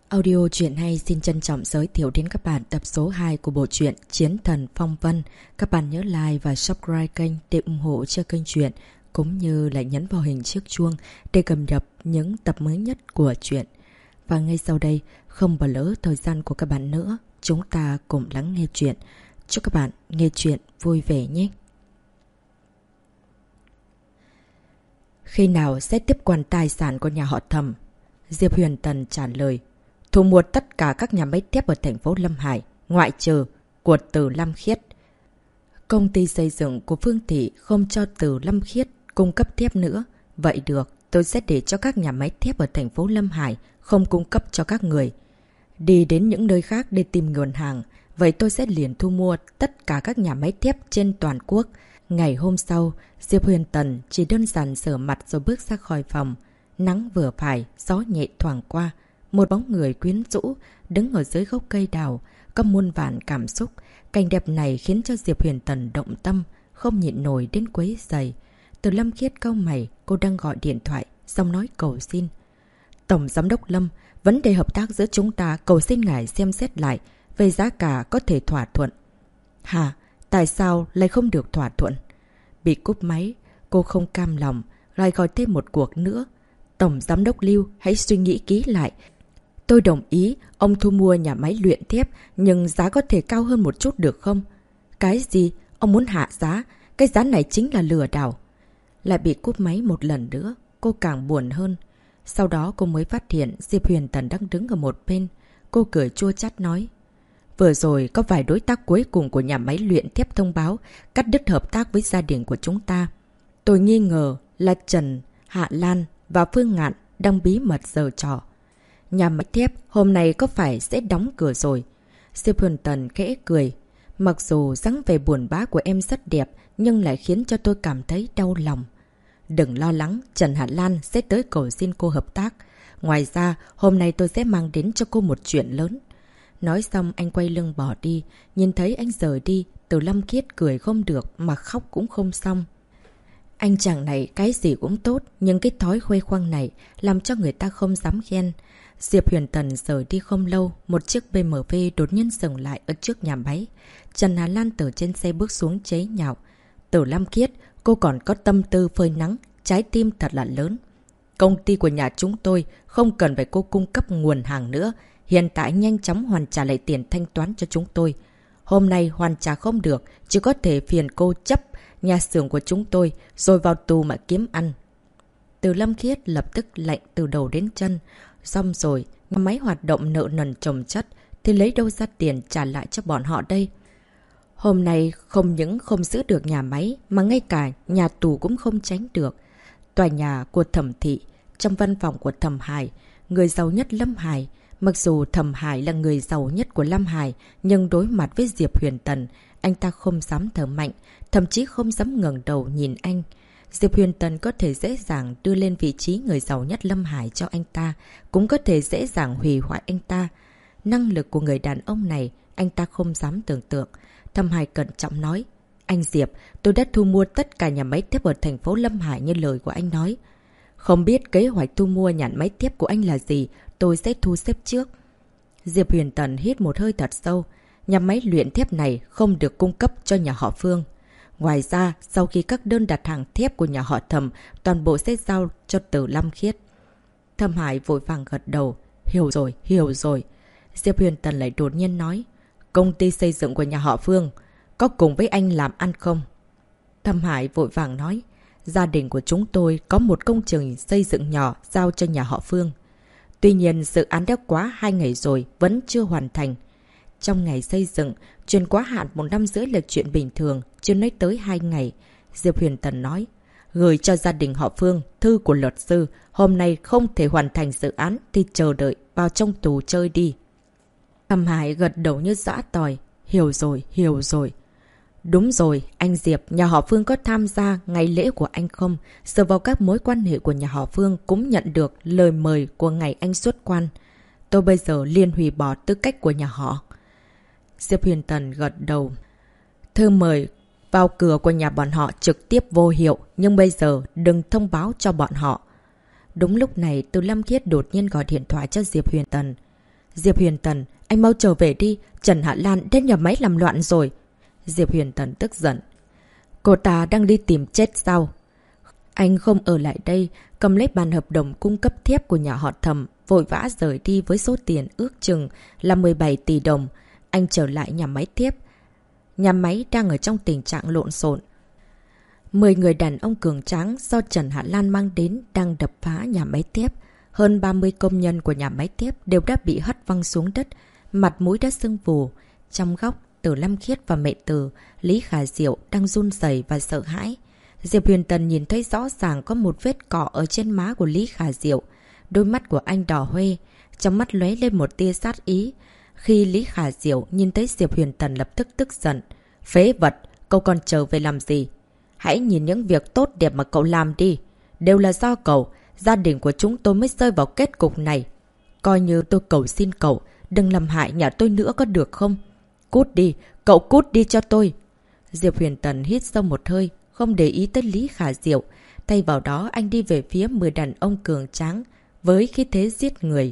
Audio truyện hay xin trân trọng giới thiệu đến các bạn tập số 2 của bộ truyện Chiến Thần Phong Vân. Các bạn nhớ like và subscribe kênh để ủng hộ cho kênh truyện, cũng như là nhấn vào hình chiếc chuông để cập nhật những tập mới nhất của truyện. Và ngay sau đây, không bỏ lỡ thời gian của các bạn nữa, chúng ta cùng lắng nghe truyện. Chúc các bạn nghe truyện vui vẻ nhé! Khi nào sẽ tiếp quản tài sản của nhà họ Thẩm? Diệp Huyền Tần trả lời: thu mua tất cả các nhà máy thép ở thành phố Lâm Hải, ngoại trừ của Từ Lam Khiết. Công ty xây dựng của Phương Thị không cho Từ Lam Khiết cung cấp thép nữa. Vậy được, tôi sẽ để cho các nhà máy thép ở thành phố Lâm Hải không cung cấp cho các người. Đi đến những nơi khác để tìm nguồn hàng, vậy tôi sẽ liền thu mua tất cả các nhà máy thép trên toàn quốc. Ngày hôm sau, Diệp Huyền Tần chỉ đơn giản rửa mặt rồi bước ra khỏi phòng. Nắng vừa phải, gió nhẹ thoảng qua. Một bóng người quyến rũ đứng ở dưới gốc cây đào, có muôn vàn cảm xúc. Cảnh đẹp này khiến cho Diệp Huyền Tần động tâm, không nhịn nổi đến quấy rầy. Từ Lâm Khiết cau mày, cô đang gọi điện thoại, xong nói cầu xin. Tổng Giám đốc Lâm, vấn đề hợp tác giữa chúng ta cầu xin ngài xem xét lại, về giá cả có thể thỏa thuận. Hả? Tại sao lại không được thỏa thuận? Bị cúp máy, cô không cam lòng, lại gọi thêm một cuộc nữa. Tổng Giám đốc Lưu, hãy suy nghĩ kỹ lại. Tôi đồng ý ông thu mua nhà máy luyện thép, nhưng giá có thể cao hơn một chút được không? Cái gì? Ông muốn hạ giá? Cái giá này chính là lừa đảo. Lại bị cúp máy một lần nữa, cô càng buồn hơn. Sau đó cô mới phát hiện Diệp Huyền Tần đang đứng ở một bên. Cô cười chua chát nói: vừa rồi có vài đối tác cuối cùng của nhà máy luyện thép thông báo cắt đứt hợp tác với gia đình của chúng ta. Tôi nghi ngờ là Trần, Hạ Lan và Phương Ngạn đang bí mật giở trò. Nhà máy thép hôm nay có phải sẽ đóng cửa rồi? Diệp Huyền Tần khẽ cười. Mặc dù dáng vẻ buồn bã của em rất đẹp, nhưng lại khiến cho tôi cảm thấy đau lòng. Đừng lo lắng, Trần Hạ Lan sẽ tới cầu xin cô hợp tác. Ngoài ra, hôm nay tôi sẽ mang đến cho cô một chuyện lớn. Nói xong anh quay lưng bỏ đi. Nhìn thấy anh rời đi, Từ Lâm Khiết cười không được mà khóc cũng không xong. Anh chàng này cái gì cũng tốt, nhưng cái thói khoe khoang này làm cho người ta không dám khen. Diệp Huyền Tần rời đi không lâu, một chiếc BMW đột nhiên dừng lại ở trước nhà máy. Trần Hà Lan từ trên xe bước xuống chế nhạo: Từ Lam Khiết, cô còn có tâm tư phơi nắng, trái tim thật là lớn. Công ty của nhà chúng tôi không cần phải cô cung cấp nguồn hàng nữa. Hiện tại nhanh chóng hoàn trả lại tiền thanh toán cho chúng tôi. Hôm nay hoàn trả không được, chỉ có thể phiền cô chấp nhà xưởng của chúng tôi rồi vào tù mà kiếm ăn. Từ Lâm Khiết lập tức lạnh từ đầu đến chân. Xong rồi, nhà máy hoạt động nợ nần chồng chất thì lấy đâu ra tiền trả lại cho bọn họ đây? Hôm nay không những không giữ được nhà máy mà ngay cả nhà tù cũng không tránh được. Tòa nhà của Thẩm Thị, trong văn phòng của Thẩm Hải, người giàu nhất Lâm Hải. Mặc dù Thẩm Hải là người giàu nhất của Lâm Hải, nhưng đối mặt với Diệp Huyền Tần, anh ta không dám thở mạnh, thậm chí không dám ngẩng đầu nhìn anh. Diệp Huyền Tần có thể dễ dàng đưa lên vị trí người giàu nhất Lâm Hải cho anh ta, cũng có thể dễ dàng hủy hoại anh ta. Năng lực của người đàn ông này, anh ta không dám tưởng tượng. Thẩm Hải cẩn trọng nói: anh Diệp, tôi đã thu mua tất cả nhà máy thép ở thành phố Lâm Hải như lời của anh nói. Không biết kế hoạch thu mua nhà máy thép của anh là gì, tôi sẽ thu xếp trước. Diệp Huyền Tần hít một hơi thật sâu. Nhà máy luyện thép này không được cung cấp cho nhà họ Phương. Ngoài ra, sau khi các đơn đặt hàng thép của nhà họ Thẩm, toàn bộ sẽ giao cho Từ Lam Khiết. Thẩm Hải vội vàng gật đầu: hiểu rồi, hiểu rồi. Diệp Huyền Tần lại đột nhiên nói: công ty xây dựng của nhà họ Phương có cùng với anh làm ăn không? Thẩm Hải vội vàng nói: gia đình của chúng tôi có một công trường xây dựng nhỏ giao cho nhà họ Phương. Tuy nhiên dự án đã quá 2 ngày rồi vẫn chưa hoàn thành. Trong ngày xây dựng, chuyển quá hạn 1 năm rưỡi là chuyện bình thường, chưa nói tới 2 ngày. Diệp Huyền Tần nói: gửi cho gia đình họ Phương thư của luật sư, hôm nay không thể hoàn thành dự án thì chờ đợi vào trong tù chơi đi. Thẩm Hải gật đầu như dã tỏi: hiểu rồi, hiểu rồi. Đúng rồi, anh Diệp, nhà họ Phương có tham gia ngày lễ của anh không? Dựa vào các mối quan hệ của nhà họ Phương cũng nhận được lời mời của ngày anh xuất quan. Tôi bây giờ liền hủy bỏ tư cách của nhà họ. Diệp Huyền Tần gật đầu. Thư mời vào cửa của nhà bọn họ trực tiếp vô hiệu, nhưng bây giờ đừng thông báo cho bọn họ. Đúng lúc này, Từ Lâm Khiết đột nhiên gọi điện thoại cho Diệp Huyền Tần. Diệp Huyền Tần, anh mau trở về đi. Trần Hạ Lan đến nhà máy làm loạn rồi. Diệp Huyền Tần tức giận. Cô ta đang đi tìm chết sao? Anh không ở lại đây, cầm lấy bản hợp đồng cung cấp thép của nhà họ Thẩm, vội vã rời đi với số tiền ước chừng là 17 tỷ đồng. Anh trở lại nhà máy thép. Nhà máy đang ở trong tình trạng lộn xộn. 10 người đàn ông cường tráng do Trần Hạ Lan mang đến đang đập phá nhà máy thép. Hơn 30 công nhân của nhà máy thép đều đã bị hất văng xuống đất, mặt mũi đã sưng vù. Trong góc, Từ Lâm Khiết và mẹ Từ, Lý Khả Diệu đang run rẩy và sợ hãi. Diệp Huyền Tần nhìn thấy rõ ràng có một vết cọ ở trên má của Lý Khả Diệu. Đôi mắt của anh đỏ hoe, trong mắt lóe lên một tia sát ý. Khi Lý Khả Diệu nhìn thấy Diệp Huyền Tần lập tức tức giận. Phế vật, cậu còn trở về làm gì? Hãy nhìn những việc tốt đẹp mà cậu làm đi. Đều là do cậu, gia đình của chúng tôi mới rơi vào kết cục này. Coi như tôi cầu xin cậu, đừng làm hại nhà tôi nữa có được không? Cút đi, cậu cút đi cho tôi. Diệp Huyền Tần hít sâu một hơi, không để ý tới Lý Khả Diệu. Thay vào đó anh đi về phía 10 đàn ông cường tráng với khí thế giết người.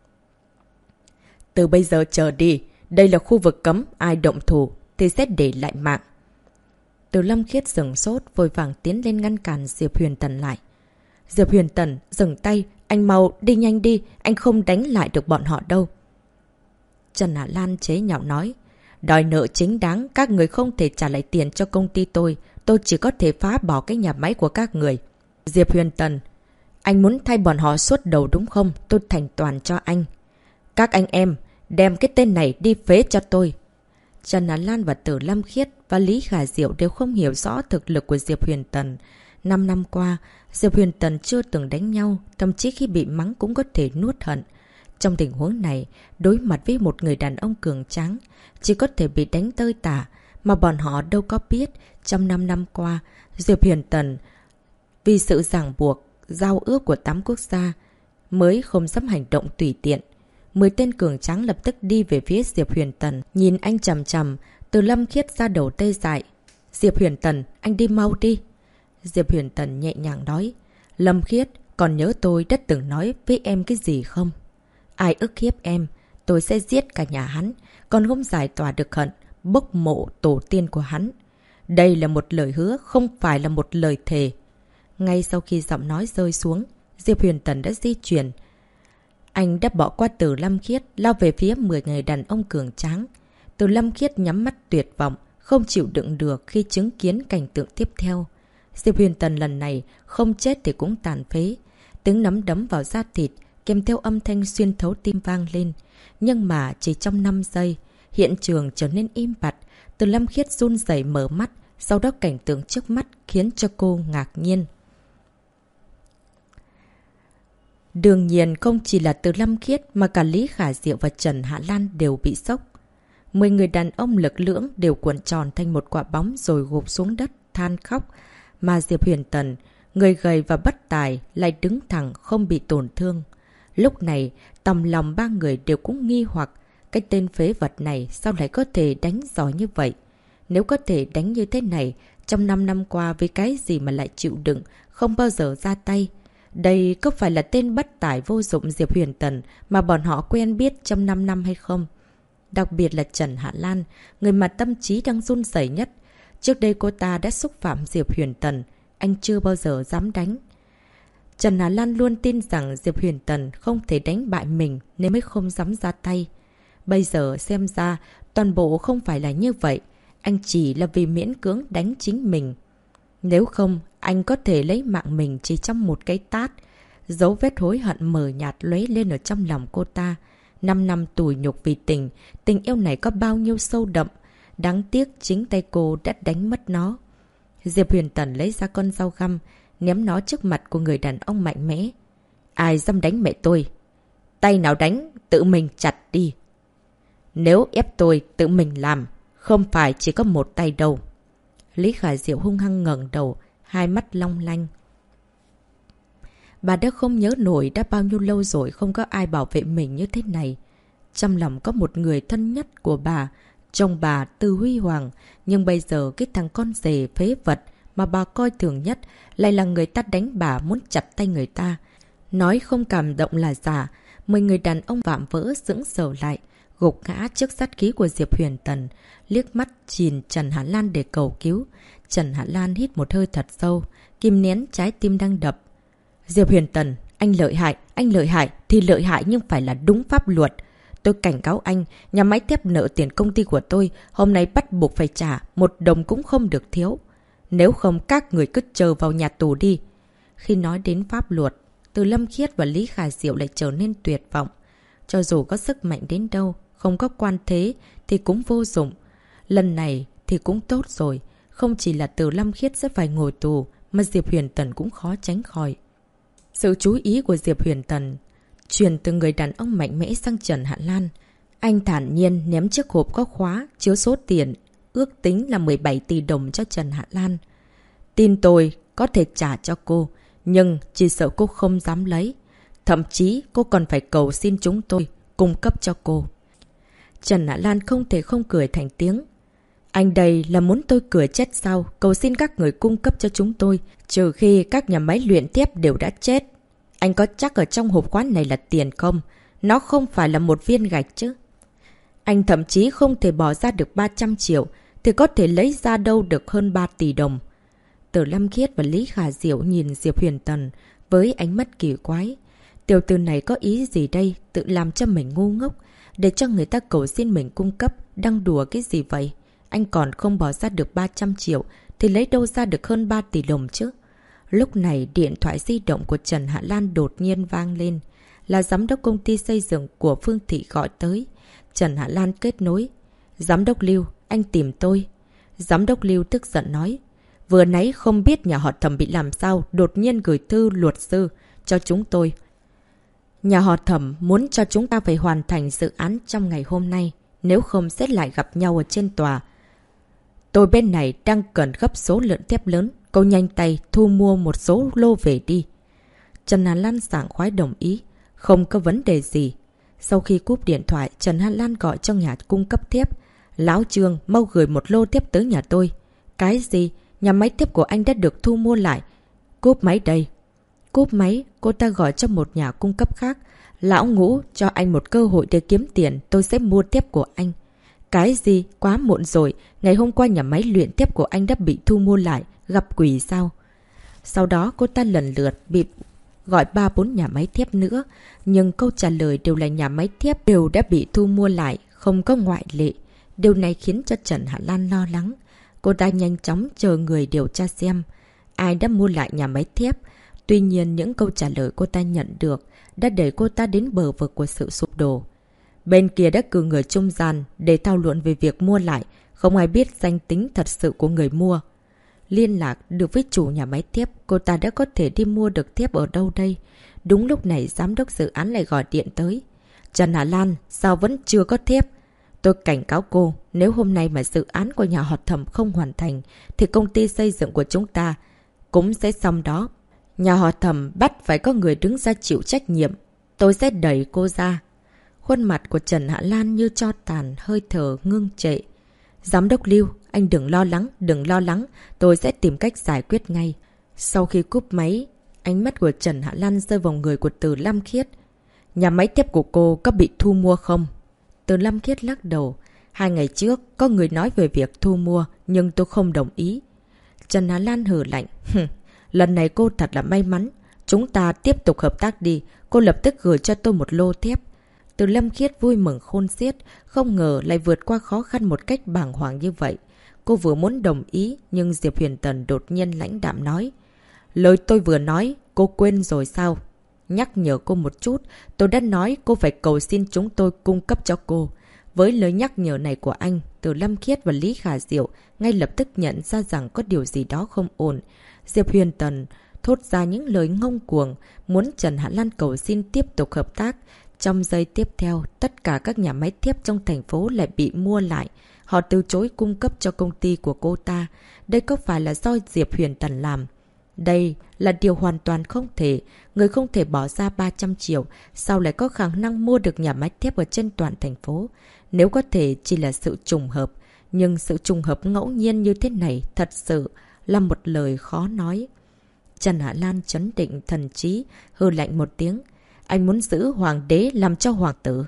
Từ bây giờ trở đi, đây là khu vực cấm, ai động thủ thì sẽ để lại mạng. Từ Lâm Khiết sửng sốt, vội vàng tiến lên ngăn cản Diệp Huyền Tần lại. Diệp Huyền Tần, dừng tay, anh mau đi nhanh đi, anh không đánh lại được bọn họ đâu. Trần Hạ Lan chế nhạo nói, đòi nợ chính đáng, các người không thể trả lại tiền cho công ty tôi chỉ có thể phá bỏ cái nhà máy của các người. Diệp Huyền Tần, anh muốn thay bọn họ suốt đầu đúng không? Tôi thành toàn cho anh. Các anh em, đem cái tên này đi phế cho tôi. Trần Á Lan và Tử Lâm Khiết và Lý Khả Diệu đều không hiểu rõ thực lực của Diệp Huyền Tần. 5 năm qua, Diệp Huyền Tần chưa từng đánh nhau, thậm chí khi bị mắng cũng có thể nuốt hận. Trong tình huống này, đối mặt với một người đàn ông cường tráng, chỉ có thể bị đánh tơi tả, mà bọn họ đâu có biết. Trong 5 năm qua, Diệp Huyền Tần vì sự ràng buộc, giao ước của 8 quốc gia mới không dám hành động tùy tiện. 10 tên cường tráng lập tức đi về phía Diệp Huyền Tần, nhìn anh chằm chằm, Từ Lâm Khiết ra đầu tê dại. Diệp Huyền Tần, anh đi mau đi. Diệp Huyền Tần nhẹ nhàng nói, Lâm Khiết, còn nhớ tôi đã từng nói với em cái gì không? Ai ức hiếp em, tôi sẽ giết cả nhà hắn, còn không giải tỏa được hận, bốc mộ tổ tiên của hắn. Đây là một lời hứa, không phải là một lời thề. Ngay sau khi giọng nói rơi xuống, Diệp Huyền Tần đã di chuyển. Anh đã bỏ qua Từ Lâm Khiết, lao về phía 10 người đàn ông cường tráng. Từ Lâm Khiết nhắm mắt tuyệt vọng, không chịu đựng được khi chứng kiến cảnh tượng tiếp theo. Diệp Huyền Tần lần này không chết thì cũng tàn phế. Tiếng nắm đấm vào da thịt, kèm theo âm thanh xuyên thấu tim vang lên. Nhưng mà chỉ trong 5 giây, hiện trường trở nên im bặt. Từ Lâm Khiết run rẩy mở mắt, sau đó cảnh tượng trước mắt khiến cho cô ngạc nhiên. Đương nhiên không chỉ là Từ Lâm Khiết mà cả Lý Khả Diệu và Trần Hạ Lan đều bị sốc. 10 người đàn ông lực lưỡng đều cuộn tròn thành một quả bóng rồi gục xuống đất, than khóc. Mà Diệp Huyền Tần, người gầy và bất tài, lại đứng thẳng không bị tổn thương. Lúc này, tầm lòng ba người đều cũng nghi hoặc cái tên phế vật này sao lại có thể đánh giỏi như vậy. Nếu có thể đánh như thế này, trong 5 năm qua với cái gì mà lại chịu đựng, không bao giờ ra tay. Đây có phải là tên bất tải vô dụng Diệp Huyền Tần mà bọn họ quen biết trong 5 năm hay không? Đặc biệt là Trần Hạ Lan, người mà tâm trí đang run rẩy nhất. Trước đây cô ta đã xúc phạm Diệp Huyền Tần, anh chưa bao giờ dám đánh. Trần Hạ Lan luôn tin rằng Diệp Huyền Tần không thể đánh bại mình nên mới không dám ra tay. Bây giờ xem ra toàn bộ không phải là như vậy, anh chỉ là vì miễn cưỡng đánh chính mình. Nếu không, anh có thể lấy mạng mình chỉ trong một cái tát. Dấu vết hối hận mờ nhạt lóe lên ở trong lòng cô ta. 5 năm tủi nhục vì tình yêu này có bao nhiêu sâu đậm. Đáng tiếc chính tay cô đã đánh mất nó. Diệp Huyền Tần lấy ra con dao găm, ném nó trước mặt của người đàn ông mạnh mẽ. Ai dám đánh mẹ tôi? Tay nào đánh, tự mình chặt đi. Nếu ép tôi tự mình làm, không phải chỉ có một tay đâu. Lý Khả Diệu hung hăng ngẩng đầu, hai mắt long lanh. Bà đã không nhớ nổi đã bao nhiêu lâu rồi không có ai bảo vệ mình như thế này. Trong lòng có một người thân nhất của bà, chồng bà Từ Huy Hoàng. Nhưng bây giờ cái thằng con rể phế vật mà bà coi thường nhất lại là người ta đánh bà muốn chặt tay người ta. Nói không cảm động là giả. 10 người đàn ông vạm vỡ sững sờ lại, gục ngã trước sát khí của Diệp Huyền Tần, liếc mắt nhìn Trần Hạ Lan để cầu cứu. Trần Hạ Lan hít một hơi thật sâu, kìm nén trái tim đang đập. Diệp Huyền Tần, anh lợi hại thì lợi hại nhưng phải là đúng pháp luật. Tôi cảnh cáo anh, nhà máy thép nợ tiền công ty của tôi, hôm nay bắt buộc phải trả, 1 đồng cũng không được thiếu. Nếu không các người cứ chờ vào nhà tù đi. Khi nói đến pháp luật, Từ Lâm Khiết và Lý Khả Diệu lại trở nên tuyệt vọng. Cho dù có sức mạnh đến đâu, không có quan thế thì cũng vô dụng. Lần này thì cũng tốt rồi. Không chỉ là Từ Lâm Khiết sẽ phải ngồi tù, mà Diệp Huyền Tần cũng khó tránh khỏi. Sự chú ý của Diệp Huyền Tần chuyển từ người đàn ông mạnh mẽ sang Trần Hạ Lan. Anh thản nhiên ném chiếc hộp có khóa chứa số tiền ước tính là 17 tỷ đồng cho Trần Hạ Lan. Tin tôi có thể trả cho cô, nhưng chỉ sợ cô không dám lấy. Thậm chí cô còn phải cầu xin chúng tôi cung cấp cho cô. Trần Hạ Lan không thể không cười thành tiếng. Anh đây là muốn tôi cười chết sao? Cầu xin các người cung cấp cho chúng tôi, trừ khi các nhà máy luyện thép đều đã chết. Anh có chắc ở trong hộp quán này là tiền không? Nó không phải là một viên gạch chứ. Anh thậm chí không thể bỏ ra được 300 triệu, thì có thể lấy ra đâu được hơn 3 tỷ đồng. Từ Lâm Khiết và Lý Khả Diệu nhìn Diệp Huyền Tần với ánh mắt kỳ quái. Tiểu tử này có ý gì đây? Tự làm cho mình ngu ngốc, để cho người ta cầu xin mình cung cấp, đang đùa cái gì vậy? Anh còn không bỏ ra được 300 triệu, thì lấy đâu ra được hơn 3 tỷ đồng chứ? Lúc này điện thoại di động của Trần Hạ Lan đột nhiên vang lên. Là giám đốc công ty xây dựng của Phương Thị gọi tới. Trần Hạ Lan kết nối. Giám đốc Lưu, anh tìm tôi. Giám đốc Lưu tức giận nói. Vừa nãy không biết nhà họ Thẩm bị làm sao, đột nhiên gửi thư luật sư cho chúng tôi. Nhà họ Thẩm muốn cho chúng ta phải hoàn thành dự án trong ngày hôm nay, nếu không sẽ lại gặp nhau ở trên tòa. Tôi bên này đang cần gấp số lượng thép lớn, cô nhanh tay thu mua một số lô về đi. Trần Hạ Lan sảng khoái đồng ý, không có vấn đề gì. Sau khi cúp điện thoại, Trần Hạ Lan gọi cho nhà cung cấp thép. Lão Trương, mau gửi một lô thép tới nhà tôi. Cái gì? Nhà máy thép của anh đã được thu mua lại. Cúp máy đây. Cúp máy, cô ta gọi cho một nhà cung cấp khác. Lão Ngũ, cho anh một cơ hội để kiếm tiền, tôi sẽ mua thép của anh. Cái gì? Quá muộn rồi. Ngày hôm qua nhà máy luyện thép của anh đã bị thu mua lại. Gặp quỷ sao? Sau đó cô ta lần lượt bị gọi 3-4 nhà máy thép nữa. Nhưng câu trả lời đều là nhà máy thép đều đã bị thu mua lại, không có ngoại lệ. Điều này khiến cho Trần Hạ Lan lo lắng. Cô ta nhanh chóng chờ người điều tra xem ai đã mua lại nhà máy thép. Tuy nhiên những câu trả lời cô ta nhận được đã đẩy cô ta đến bờ vực của sự sụp đổ. Bên kia đã cử người trung gian để thảo luận về việc mua lại. Không ai biết danh tính thật sự của người mua. Liên lạc được với chủ nhà máy thép, cô ta đã có thể đi mua được thép ở đâu đây? Đúng lúc này giám đốc dự án lại gọi điện tới. Trần Hạ Lan, sao vẫn chưa có thép? Tôi cảnh cáo cô, nếu hôm nay mà dự án của nhà họ Thẩm không hoàn thành, thì công ty xây dựng của chúng ta cũng sẽ xong đó. Nhà họ Thẩm bắt phải có người đứng ra chịu trách nhiệm. Tôi sẽ đẩy cô ra. Khuôn mặt của Trần Hạ Lan như tro tàn, hơi thở ngưng trệ. Giám đốc Lưu, anh đừng lo lắng, tôi sẽ tìm cách giải quyết ngay. Sau khi cúp máy, ánh mắt của Trần Hạ Lan rơi vào người của Từ Lâm Khiết. Nhà máy thép của cô có bị thu mua không? Từ Lâm Khiết lắc đầu. 2 ngày trước, có người nói về việc thu mua, nhưng tôi không đồng ý. Trần Hạ Lan hừ lạnh. Lần này cô thật là may mắn. Chúng ta tiếp tục hợp tác đi. Cô lập tức gửi cho tôi một lô thép. Từ Lâm Khiết vui mừng khôn xiết, không ngờ lại vượt qua khó khăn một cách bàng hoàng như vậy. Cô vừa muốn đồng ý, nhưng Diệp Huyền Tần đột nhiên lãnh đạm nói. Lời tôi vừa nói, cô quên rồi sao? Nhắc nhở cô một chút, tôi đã nói cô phải cầu xin chúng tôi cung cấp cho cô. Với lời nhắc nhở này của anh, Từ Lâm Khiết và Lý Khả Diệu ngay lập tức nhận ra rằng có điều gì đó không ổn. Diệp Huyền Tần thốt ra những lời ngông cuồng, muốn Trần Hạ Lan cầu xin tiếp tục hợp tác. Trong giây tiếp theo, tất cả các nhà máy thép trong thành phố lại bị mua lại. Họ từ chối cung cấp cho công ty của cô ta. Đây có phải là do Diệp Huyền Tần làm? Đây là điều hoàn toàn không thể. Người không thể bỏ ra 300 triệu, sao lại có khả năng mua được nhà máy thép ở trên toàn thành phố? Nếu có thể chỉ là sự trùng hợp. Nhưng sự trùng hợp ngẫu nhiên như thế này thật sự là một lời khó nói. Trần Hạ Lan trấn định thần trí, hừ lạnh một tiếng. Anh muốn giữ hoàng đế làm cho hoàng tử.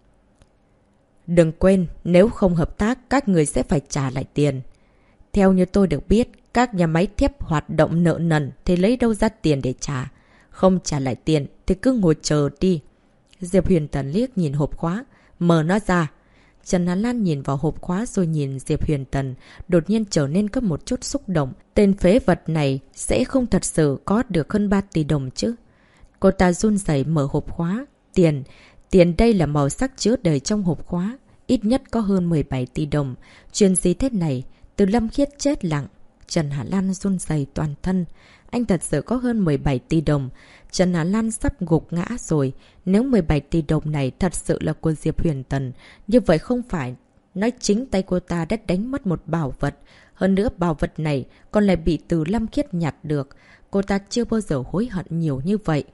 Đừng quên, nếu không hợp tác, các người sẽ phải trả lại tiền. Theo như tôi được biết, các nhà máy thép hoạt động nợ nần thì lấy đâu ra tiền để trả. Không trả lại tiền thì cứ ngồi chờ đi. Diệp Huyền Tần liếc nhìn hộp khóa, mở nó ra. Trần Hà Lan nhìn vào hộp khóa rồi nhìn Diệp Huyền Tần, đột nhiên trở nên có một chút xúc động. Tên phế vật này sẽ không thật sự có được hơn 3 tỷ đồng chứ. Cô ta run rẩy mở hộp khóa. Tiền đây là màu sắc chứa đầy trong hộp khóa. Ít nhất có hơn 17 tỷ đồng. Chuyện gì thế này? Từ Lâm Khiết chết lặng. Trần Hà Lan run rẩy toàn thân. Anh thật sự có hơn 17 tỷ đồng. Trần Hà Lan sắp gục ngã rồi. Nếu 17 tỷ đồng này thật sự là của Diệp Huyền Tần, như vậy không phải nói chính tay cô ta đã đánh mất một bảo vật. Hơn nữa bảo vật này còn lại bị Từ Lâm Khiết nhặt được. Cô ta chưa bao giờ hối hận nhiều như vậy.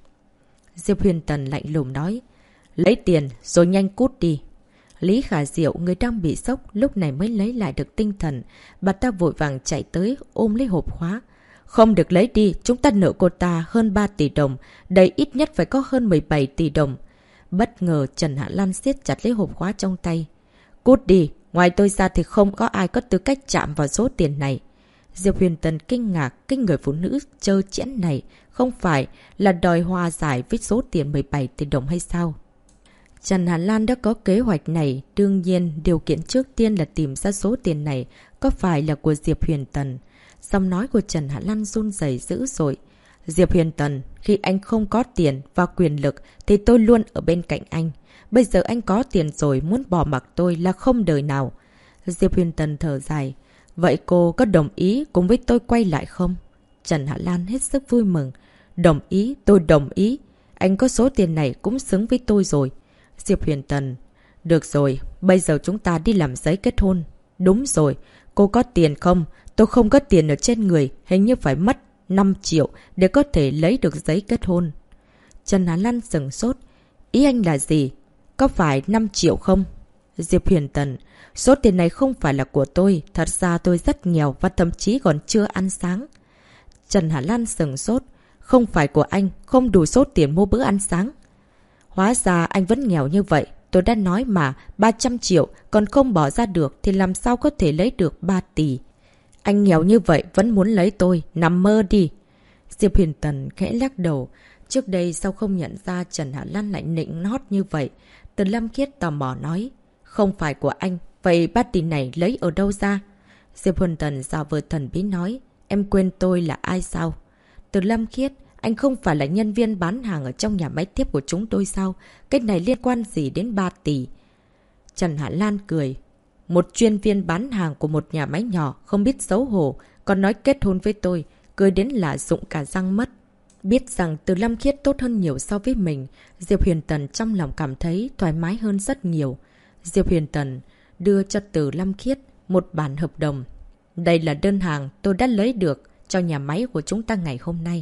Diệp Huyền Tần lạnh lùng nói. Lấy tiền rồi nhanh cút đi. Lý Khả Diệu, người đang bị sốc, lúc này mới lấy lại được tinh thần. Bà ta vội vàng chạy tới ôm lấy hộp khóa. Không được lấy đi, chúng ta nợ cô ta hơn 3 tỷ đồng. Đây ít nhất phải có hơn 17 tỷ đồng. Bất ngờ Trần Hạ Lan siết chặt lấy hộp khóa trong tay. Cút đi, ngoài tôi ra thì không có ai có tư cách chạm vào số tiền này. Diệp Huyền Tần kinh ngạc, cái người phụ nữ trơ trẽn này không phải là đòi hòa giải với số tiền 17 tỷ đồng hay sao? Trần Hà Lan đã có kế hoạch này, đương nhiên điều kiện trước tiên là tìm ra số tiền này có phải là của Diệp Huyền Tần. Giọng nói của Trần Hà Lan run rẩy dữ dội. Diệp Huyền Tần, khi anh không có tiền và quyền lực thì tôi luôn ở bên cạnh anh. Bây giờ anh có tiền rồi, muốn bỏ mặc tôi là không đời nào. Diệp Huyền Tần thở dài. Vậy cô có đồng ý cùng với tôi quay lại không? Trần Hạ Lan hết sức vui mừng. Đồng ý, tôi đồng ý. Anh có số tiền này cũng xứng với tôi rồi. Diệp Huyền Tần. Được rồi, bây giờ chúng ta đi làm giấy kết hôn. Đúng rồi, cô có tiền không? Tôi không có tiền ở trên người, hình như phải mất 5 triệu để có thể lấy được giấy kết hôn. Trần Hạ Lan sửng sốt. Ý anh là gì? Có phải 5 triệu không? Diệp Huyền Tần. Số tiền này không phải là của tôi. Thật ra tôi rất nghèo và thậm chí còn chưa ăn sáng. Trần Hạ Lan sửng sốt. Không phải của anh, không đủ số tiền mua bữa ăn sáng. Hóa ra anh vẫn nghèo như vậy. Tôi đã nói mà, 300 triệu còn không bỏ ra được thì làm sao có thể lấy được 3 tỷ. Anh nghèo như vậy vẫn muốn lấy tôi, nằm mơ đi. Diệp Huyền Tần khẽ lắc đầu. Trước đây sao không nhận ra Trần Hạ Lan lại nịnh nót như vậy? Từ Lâm Khiết tò mò nói. Không phải của anh, vậy 3 tỷ này lấy ở đâu ra? Diệp Huyền Tần giả vờ thần bí nói. Em quên tôi là ai sao? Từ Lâm Khiết, anh không phải là nhân viên bán hàng ở trong nhà máy tiếp của chúng tôi sao? Cái này liên quan gì đến 3 tỷ? Trần Hạ Lan cười. Một chuyên viên bán hàng của một nhà máy nhỏ không biết xấu hổ, còn nói kết hôn với tôi, cười đến là rụng cả răng mất. Biết rằng Từ Lâm Khiết tốt hơn nhiều so với mình, Diệp Huyền Tần trong lòng cảm thấy thoải mái hơn rất nhiều. Diệp Huyền Tần đưa cho Từ Lâm Khiết một bản hợp đồng. Đây là đơn hàng tôi đã lấy được cho nhà máy của chúng ta ngày hôm nay.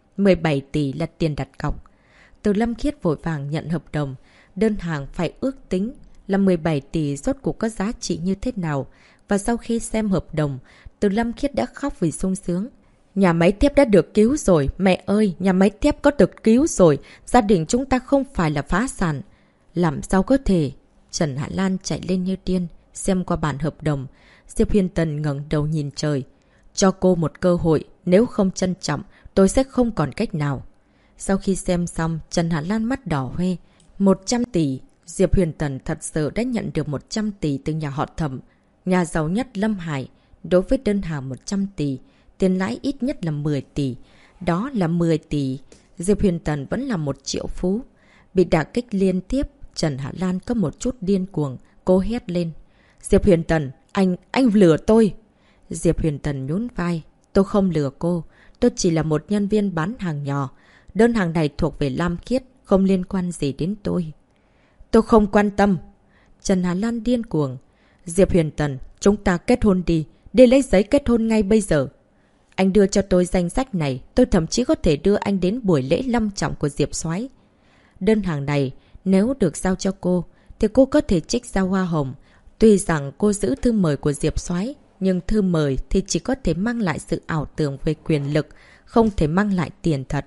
17 tỷ là tiền đặt cọc. Từ Lâm Khiết vội vàng nhận hợp đồng. Đơn hàng phải ước tính là 17 tỷ rốt cuộc có giá trị như thế nào. Và sau khi xem hợp đồng, Từ Lâm Khiết đã khóc vì sung sướng. Nhà máy thép đã được cứu rồi. Mẹ ơi, nhà máy thép có được cứu rồi. Gia đình chúng ta không phải là phá sản. Làm sao có thể? Trần Hạ Lan chạy lên như điên, xem qua bản hợp đồng. Diệp Huyền Tần ngẩng đầu nhìn trời. Cho cô một cơ hội, nếu không trân trọng, tôi sẽ không còn cách nào. Sau khi xem xong, Trần Hạ Lan mắt đỏ hoe. 100 tỷ. Diệp Huyền Tần thật sự đã nhận được 100 tỷ từ nhà họ Thẩm, nhà giàu nhất Lâm Hải. Đối với đơn hàng 100 tỷ, tiền lãi ít nhất là 10 tỷ. Đó là 10 tỷ. Diệp Huyền Tần vẫn là 1 triệu phú. Bị đả kích liên tiếp, Trần Hạ Lan có một chút điên cuồng. Cô hét lên. Diệp Huyền Tần, anh lừa tôi. Diệp Huyền Tần nhún vai. Tôi không lừa cô. Tôi chỉ là một nhân viên bán hàng nhỏ. Đơn hàng này thuộc về Lam Khiết, không liên quan gì đến tôi. Tôi không quan tâm. Trần Hà Lan điên cuồng. Diệp Huyền Tần, chúng ta kết hôn đi. Đi lấy giấy kết hôn ngay bây giờ. Anh đưa cho tôi danh sách này. Tôi thậm chí có thể đưa anh đến buổi lễ long trọng của Diệp Soái. Đơn hàng này, nếu được giao cho cô, thì cô có thể trích ra hoa hồng. Tuy rằng cô giữ thư mời của Diệp Soái, nhưng thư mời thì chỉ có thể mang lại sự ảo tưởng về quyền lực, không thể mang lại tiền thật.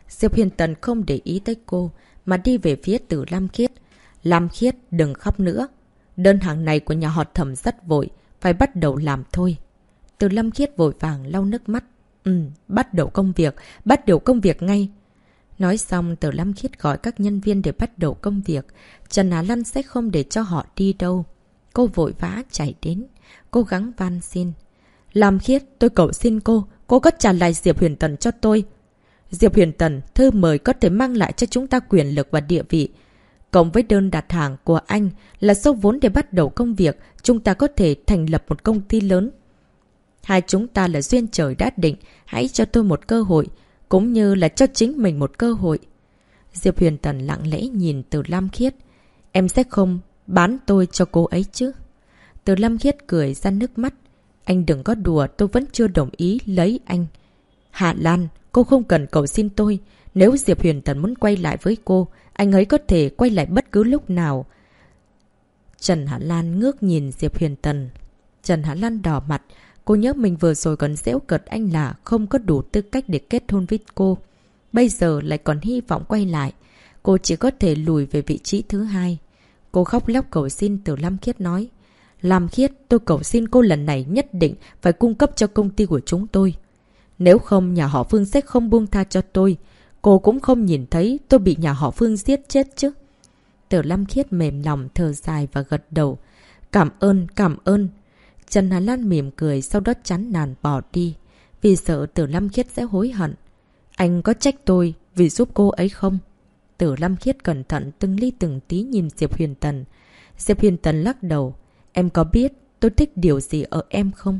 Diệp Huyền Tần không để ý tới cô, mà đi về phía Từ Lam Khiết. Lam Khiết, đừng khóc nữa. Đơn hàng này của nhà họ Thẩm rất vội, phải bắt đầu làm thôi. Từ Lam Khiết vội vàng lau nước mắt. Bắt đầu công việc ngay. Nói xong, Từ Lam Khiết gọi các nhân viên để bắt đầu công việc. Trần Á Lân sẽ không để cho họ đi đâu. Cô vội vã chạy đến, cố gắng van xin. Lam Khiết, tôi cầu xin cô có trả lại Diệp Huyền Tần cho tôi. Diệp Huyền Tần, thư mời có thể mang lại cho chúng ta quyền lực và địa vị. Cộng với đơn đặt hàng của anh là số vốn để bắt đầu công việc, chúng ta có thể thành lập một công ty lớn. Hai chúng ta là duyên trời đã định, hãy cho tôi một cơ hội, cũng như là cho chính mình một cơ hội. Diệp Huyền Tần lặng lẽ nhìn Từ Lam Khiết. Em sẽ không bán tôi cho cô ấy chứ? Từ Lam Khiết cười ra nước mắt. Anh đừng có đùa, tôi vẫn chưa đồng ý lấy anh. Hạ Lan, cô không cần cầu xin tôi. Nếu Diệp Huyền Tần muốn quay lại với cô, anh ấy có thể quay lại bất cứ lúc nào. Trần Hạ Lan ngước nhìn Diệp Huyền Tần. Trần Hạ Lan đỏ mặt. Cô nhớ mình vừa rồi còn giễu cợt anh là không có đủ tư cách để kết hôn với cô. Bây giờ lại còn hy vọng quay lại. Cô chỉ có thể lùi về vị trí thứ hai. Cô khóc lóc cầu xin. Từ Lam Khiết nói. Lam Khiết, tôi cầu xin cô lần này nhất định phải cung cấp cho công ty của chúng tôi. Nếu không, nhà họ Phương sẽ không buông tha cho tôi. Cô cũng không nhìn thấy tôi bị nhà họ Phương giết chết chứ. Từ Lam Khiết mềm lòng, thở dài và gật đầu. Cảm ơn, cảm ơn. Trần Hà Lan mỉm cười, sau đó chán nản bỏ đi. Vì sợ Từ Lam Khiết sẽ hối hận. Anh có trách tôi vì giúp cô ấy không? Từ Lam Khiết cẩn thận từng ly từng tí nhìn Diệp Huyền Tần. Diệp Huyền Tần lắc đầu. Em có biết tôi thích điều gì ở em không?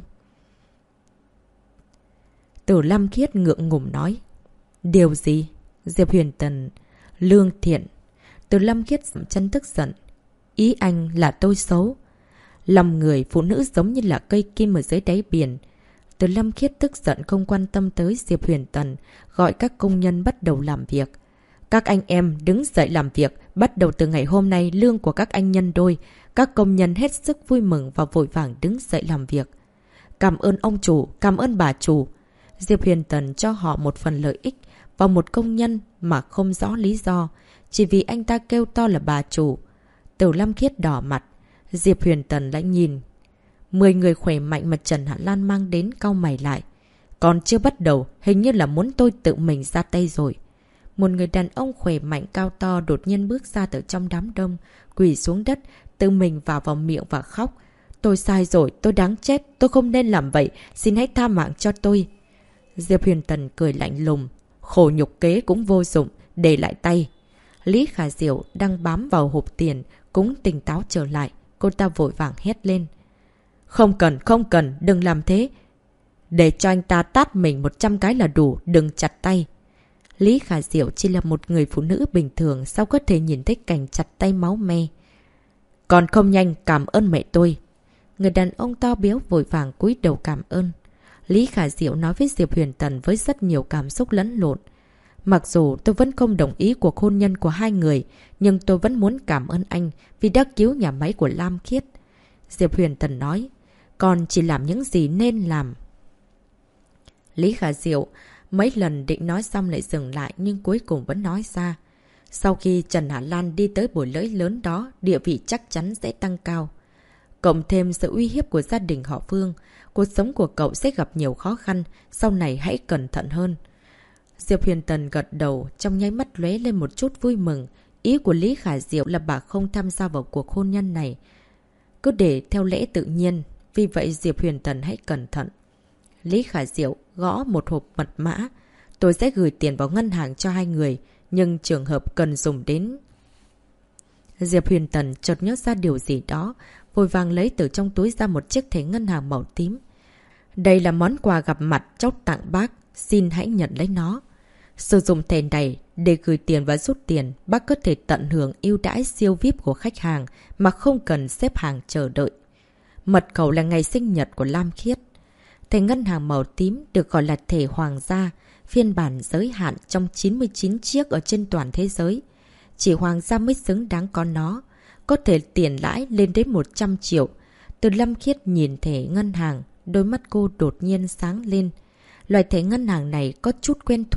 Từ Lam Khiết ngượng ngùng nói. Điều gì? Diệp Huyền Tần. Lương thiện. Từ Lam Khiết dậm chân tức giận. Ý anh là tôi xấu. Lòng người phụ nữ giống như là cây kim ở dưới đáy biển. Từ Lam Khiết tức giận không quan tâm tới Diệp Huyền Tần, gọi các công nhân bắt đầu làm việc. Các anh em đứng dậy làm việc, bắt đầu từ ngày hôm nay lương của các anh nhân đôi. Các công nhân hết sức vui mừng và vội vàng đứng dậy làm việc. Cảm ơn ông chủ, cảm ơn bà chủ. Diệp Huyền Tần cho họ một phần lợi ích và một công nhân mà không rõ lý do, chỉ vì anh ta kêu to là bà chủ. Từ Lam Khiết đỏ mặt. Diệp Huyền Tần lại nhìn 10 người khỏe mạnh mà Trần Hạ Lan mang đến, cau mày lại. Còn chưa bắt đầu, hình như là muốn tôi tự mình ra tay rồi. Một người đàn ông khỏe mạnh cao to đột nhiên bước ra từ trong đám đông, quỳ xuống đất, tự mình vào miệng và khóc. Tôi sai rồi, tôi đáng chết, tôi không nên làm vậy, xin hãy tha mạng cho tôi. Diệp Huyền Tần cười lạnh lùng. Khổ nhục kế cũng vô dụng, để lại tay. Lý Khả Diệu đang bám vào hộp tiền, cũng tỉnh táo trở lại. Cô ta vội vàng hét lên. Không cần, đừng làm thế. Để cho anh ta tát mình 100 cái là đủ, đừng chặt tay. Lý Khả Diệu chỉ là một người phụ nữ bình thường, sao có thể nhìn thấy cảnh chặt tay máu me. Còn không nhanh, cảm ơn mẹ tôi. Người đàn ông to béo vội vàng cúi đầu cảm ơn. Lý Khả Diệu nói với Diệp Huyền Tần với rất nhiều cảm xúc lẫn lộn. Mặc dù tôi vẫn không đồng ý cuộc hôn nhân của hai người, nhưng tôi vẫn muốn cảm ơn anh vì đã cứu nhà máy của Lam Khiết. Diệp Huyền Tần nói, còn chỉ làm những gì nên làm. Lý Khả Diệu mấy lần định nói xong lại dừng lại, nhưng cuối cùng vẫn nói ra. Sau khi Trần Hạ Lan đi tới buổi lễ lớn đó, địa vị chắc chắn sẽ tăng cao. Cộng thêm sự uy hiếp của gia đình họ Phương, cuộc sống của cậu sẽ gặp nhiều khó khăn, sau này hãy cẩn thận hơn. Diệp Huyền Tần gật đầu, trong nháy mắt lóe lên một chút vui mừng. Ý của Lý Khả Diệu là bà không tham gia vào cuộc hôn nhân này, cứ để theo lẽ tự nhiên. Vì vậy Diệp Huyền Tần hãy cẩn thận. Lý Khả Diệu gõ một hộp mật mã. Tôi sẽ gửi tiền vào ngân hàng cho hai người, nhưng trường hợp cần dùng đến. Diệp Huyền Tần chợt nhớ ra điều gì đó, vội vàng lấy từ trong túi ra một chiếc thẻ ngân hàng màu tím. Đây là món quà gặp mặt cháu tặng bác, xin hãy nhận lấy nó. Sử dụng thẻ này để gửi tiền và rút tiền, bác có thể tận hưởng ưu đãi siêu VIP của khách hàng mà không cần xếp hàng chờ đợi. Mật khẩu là ngày sinh nhật của Lam Khiết. Thẻ ngân hàng màu tím được gọi là thẻ hoàng gia, phiên bản giới hạn trong 99 chiếc ở trên toàn thế giới. Chỉ hoàng gia mới xứng đáng có nó, có thể tiền lãi lên đến 100 triệu. Từ Lam Khiết nhìn thẻ ngân hàng, đôi mắt cô đột nhiên sáng lên. Loại thẻ ngân hàng này có chút quen thuộc,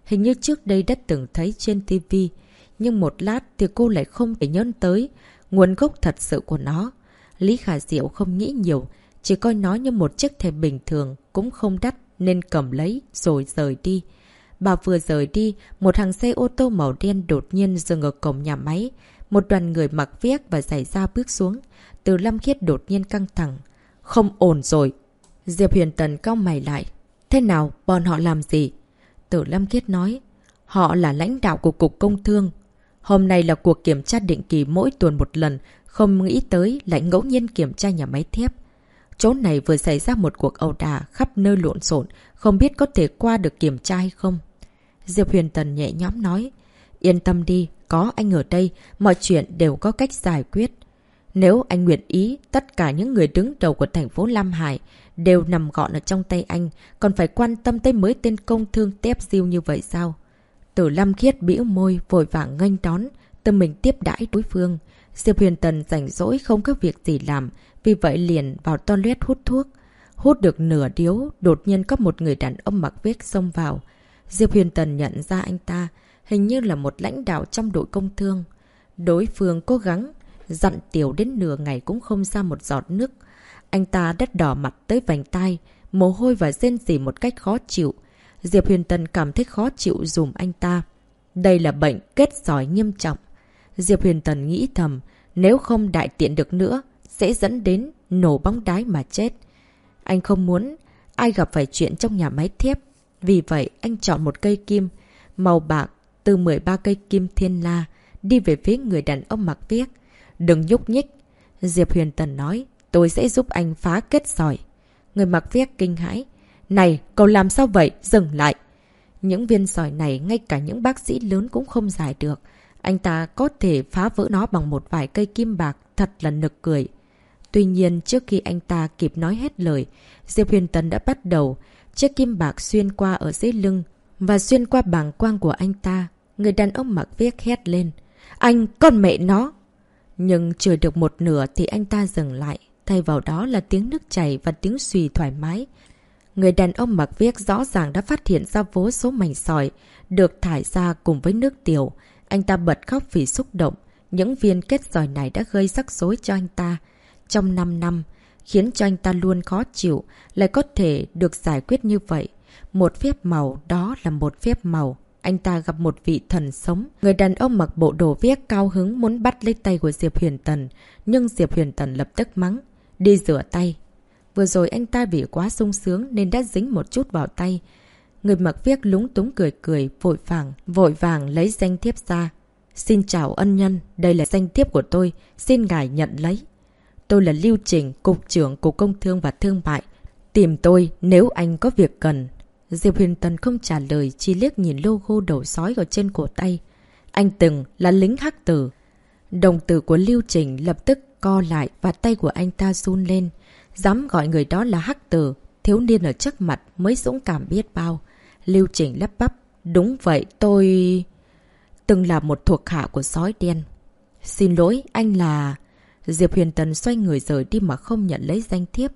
Hình như trước đây đã từng thấy trên tivi. Nhưng một lát thì cô lại không thể nhớ tới nguồn gốc thật sự của nó. Lý Khả Diệu không nghĩ nhiều, chỉ coi nó như một chiếc thẻ bình thường, cũng không đắt nên cầm lấy rồi rời đi. Bà vừa rời đi, một hàng xe ô tô màu đen đột nhiên dừng ở cổng nhà máy. Một đoàn người mặc vest và giày da bước xuống. Từ Lâm Khiết đột nhiên căng thẳng. Không ổn rồi. Diệp Huyền Tần cau mày lại. Thế nào, bọn họ làm gì? Từ Lâm Khiết nói. Họ là lãnh đạo của Cục Công Thương. Hôm nay là cuộc kiểm tra định kỳ mỗi tuần một lần. Không nghĩ tới lại ngẫu nhiên kiểm tra nhà máy thép. Chỗ này vừa xảy ra một cuộc ẩu đả khắp nơi lộn xộn, không biết có thể qua được kiểm tra hay không. Diệp Huyền Tần nhẹ nhõm nói. Yên tâm đi, có anh ở đây, mọi chuyện đều có cách giải quyết. Nếu anh nguyện ý, tất cả những người đứng đầu của thành phố Lam Hải đều nằm gọn ở trong tay anh, còn phải quan tâm tới mới tên công thương tép diêu như vậy sao? Từ Lâm Khiết bĩu môi, vội vàng nghênh đón, tự mình tiếp đãi đối phương. Diệp Huyền Tần rảnh rỗi không có việc gì làm, vì vậy liền vào toilet hút thuốc. Hút được nửa điếu, đột nhiên có một người đàn ông mặc vest xông vào. Diệp Huyền Tần nhận ra anh ta, hình như là một lãnh đạo trong đội công thương. Đối phương cố gắng dặn tiểu đến nửa ngày cũng không ra một giọt nước. Anh ta đắt đỏ mặt tới vành tai, mồ hôi và rên rỉ một cách khó chịu. Diệp Huyền Tần cảm thấy khó chịu dùm anh ta. Đây là bệnh kết sỏi nghiêm trọng. Diệp Huyền Tần nghĩ thầm, nếu không đại tiện được nữa, sẽ dẫn đến nổ bóng đái mà chết. Anh không muốn ai gặp phải chuyện trong nhà máy thép. Vì vậy, anh chọn một cây kim màu bạc từ 13 cây kim thiên la, đi về phía người đàn ông mặc vest. Đừng nhúc nhích. Diệp Huyền Tần nói, tôi sẽ giúp anh phá kết sỏi. Người mặc vest kinh hãi. Này, cậu làm sao vậy? Dừng lại. Những viên sỏi này ngay cả những bác sĩ lớn cũng không giải được. Anh ta có thể phá vỡ nó bằng một vài cây kim bạc, thật là nực cười. Tuy nhiên, trước khi anh ta kịp nói hết lời, Diệp Huyền Tần đã bắt đầu chiếc kim bạc xuyên qua ở dưới lưng và xuyên qua bàng quang của anh ta. Người đàn ông mặc vest hét lên. Anh, con mẹ nó! Nhưng chưa được một nửa thì anh ta dừng lại. Thay vào đó là tiếng nước chảy và tiếng xùy thoải mái. Người đàn ông mặc vest rõ ràng đã phát hiện ra vô số mảnh sỏi được thải ra cùng với nước tiểu. Anh ta bật khóc vì xúc động. Những viên kết sỏi này đã gây rắc rối cho anh ta trong 5 năm, khiến cho anh ta luôn khó chịu, lại có thể được giải quyết như vậy. Một phép màu, đó là một phép màu. Anh ta gặp một vị thần sống. Người đàn ông mặc bộ đồ vest cao hứng muốn bắt lấy tay của Diệp Huyền Tần, nhưng Diệp Huyền Tần lập tức mắng. Đi rửa tay. Vừa rồi anh ta vì quá sung sướng nên đã dính một chút vào tay. Người mặc vest lúng túng cười cười, vội vàng lấy danh thiếp ra. Xin chào ân nhân, đây là danh thiếp của tôi, xin ngài nhận lấy. Tôi là Lưu Trình, Cục trưởng Cục Công Thương và Thương mại. Tìm tôi nếu anh có việc cần. Diệp Huyền Tần không trả lời, chỉ liếc nhìn logo đầu sói ở trên cổ tay. Anh từng là lính hắc tử. Đồng tử của Lưu Trình lập tức co lại và tay của anh ta run lên. Dám gọi người đó là hắc tử, thiếu niên ở trước mặt mới dũng cảm biết bao. Lưu Trình lắp bắp. Đúng vậy, tôi từng là một thuộc hạ của sói đen. Xin lỗi, anh là... Diệp Huyền Tần xoay người rời đi mà không nhận lấy danh thiếp.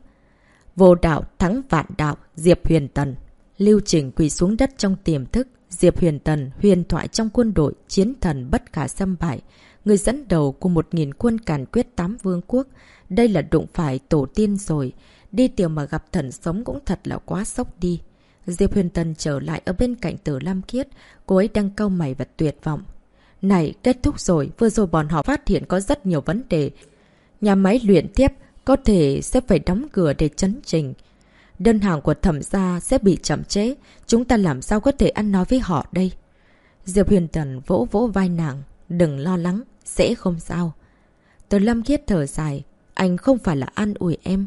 Vô đạo thắng vạn đạo, Diệp Huyền Tần. Lưu Trình quỳ xuống đất trong tiềm thức. Diệp Huyền Tần, huyền thoại trong quân đội, chiến thần bất khả xâm bại. Người dẫn đầu của 1000 quân càn quyết 8 vương quốc. Đây là đụng phải tổ tiên rồi. Đi tiểu mà gặp thần sống cũng thật là quá sốc đi. Diệp Huyền Tần trở lại ở bên cạnh Tử Lam Khiết. Cô ấy đang cau mày và tuyệt vọng. Này, kết thúc rồi. Vừa rồi bọn họ phát hiện có rất nhiều vấn đề. Nhà máy luyện thép có thể sẽ phải đóng cửa để chấn chỉnh. Đơn hàng của Thẩm gia sẽ bị chậm trễ. Chúng ta làm sao có thể ăn nói với họ đây? Diệp Huyền Tần vỗ vỗ vai nàng. Đừng lo lắng, sẽ không sao. Tử Lam Khiết thở dài. Anh không phải là an ủi em.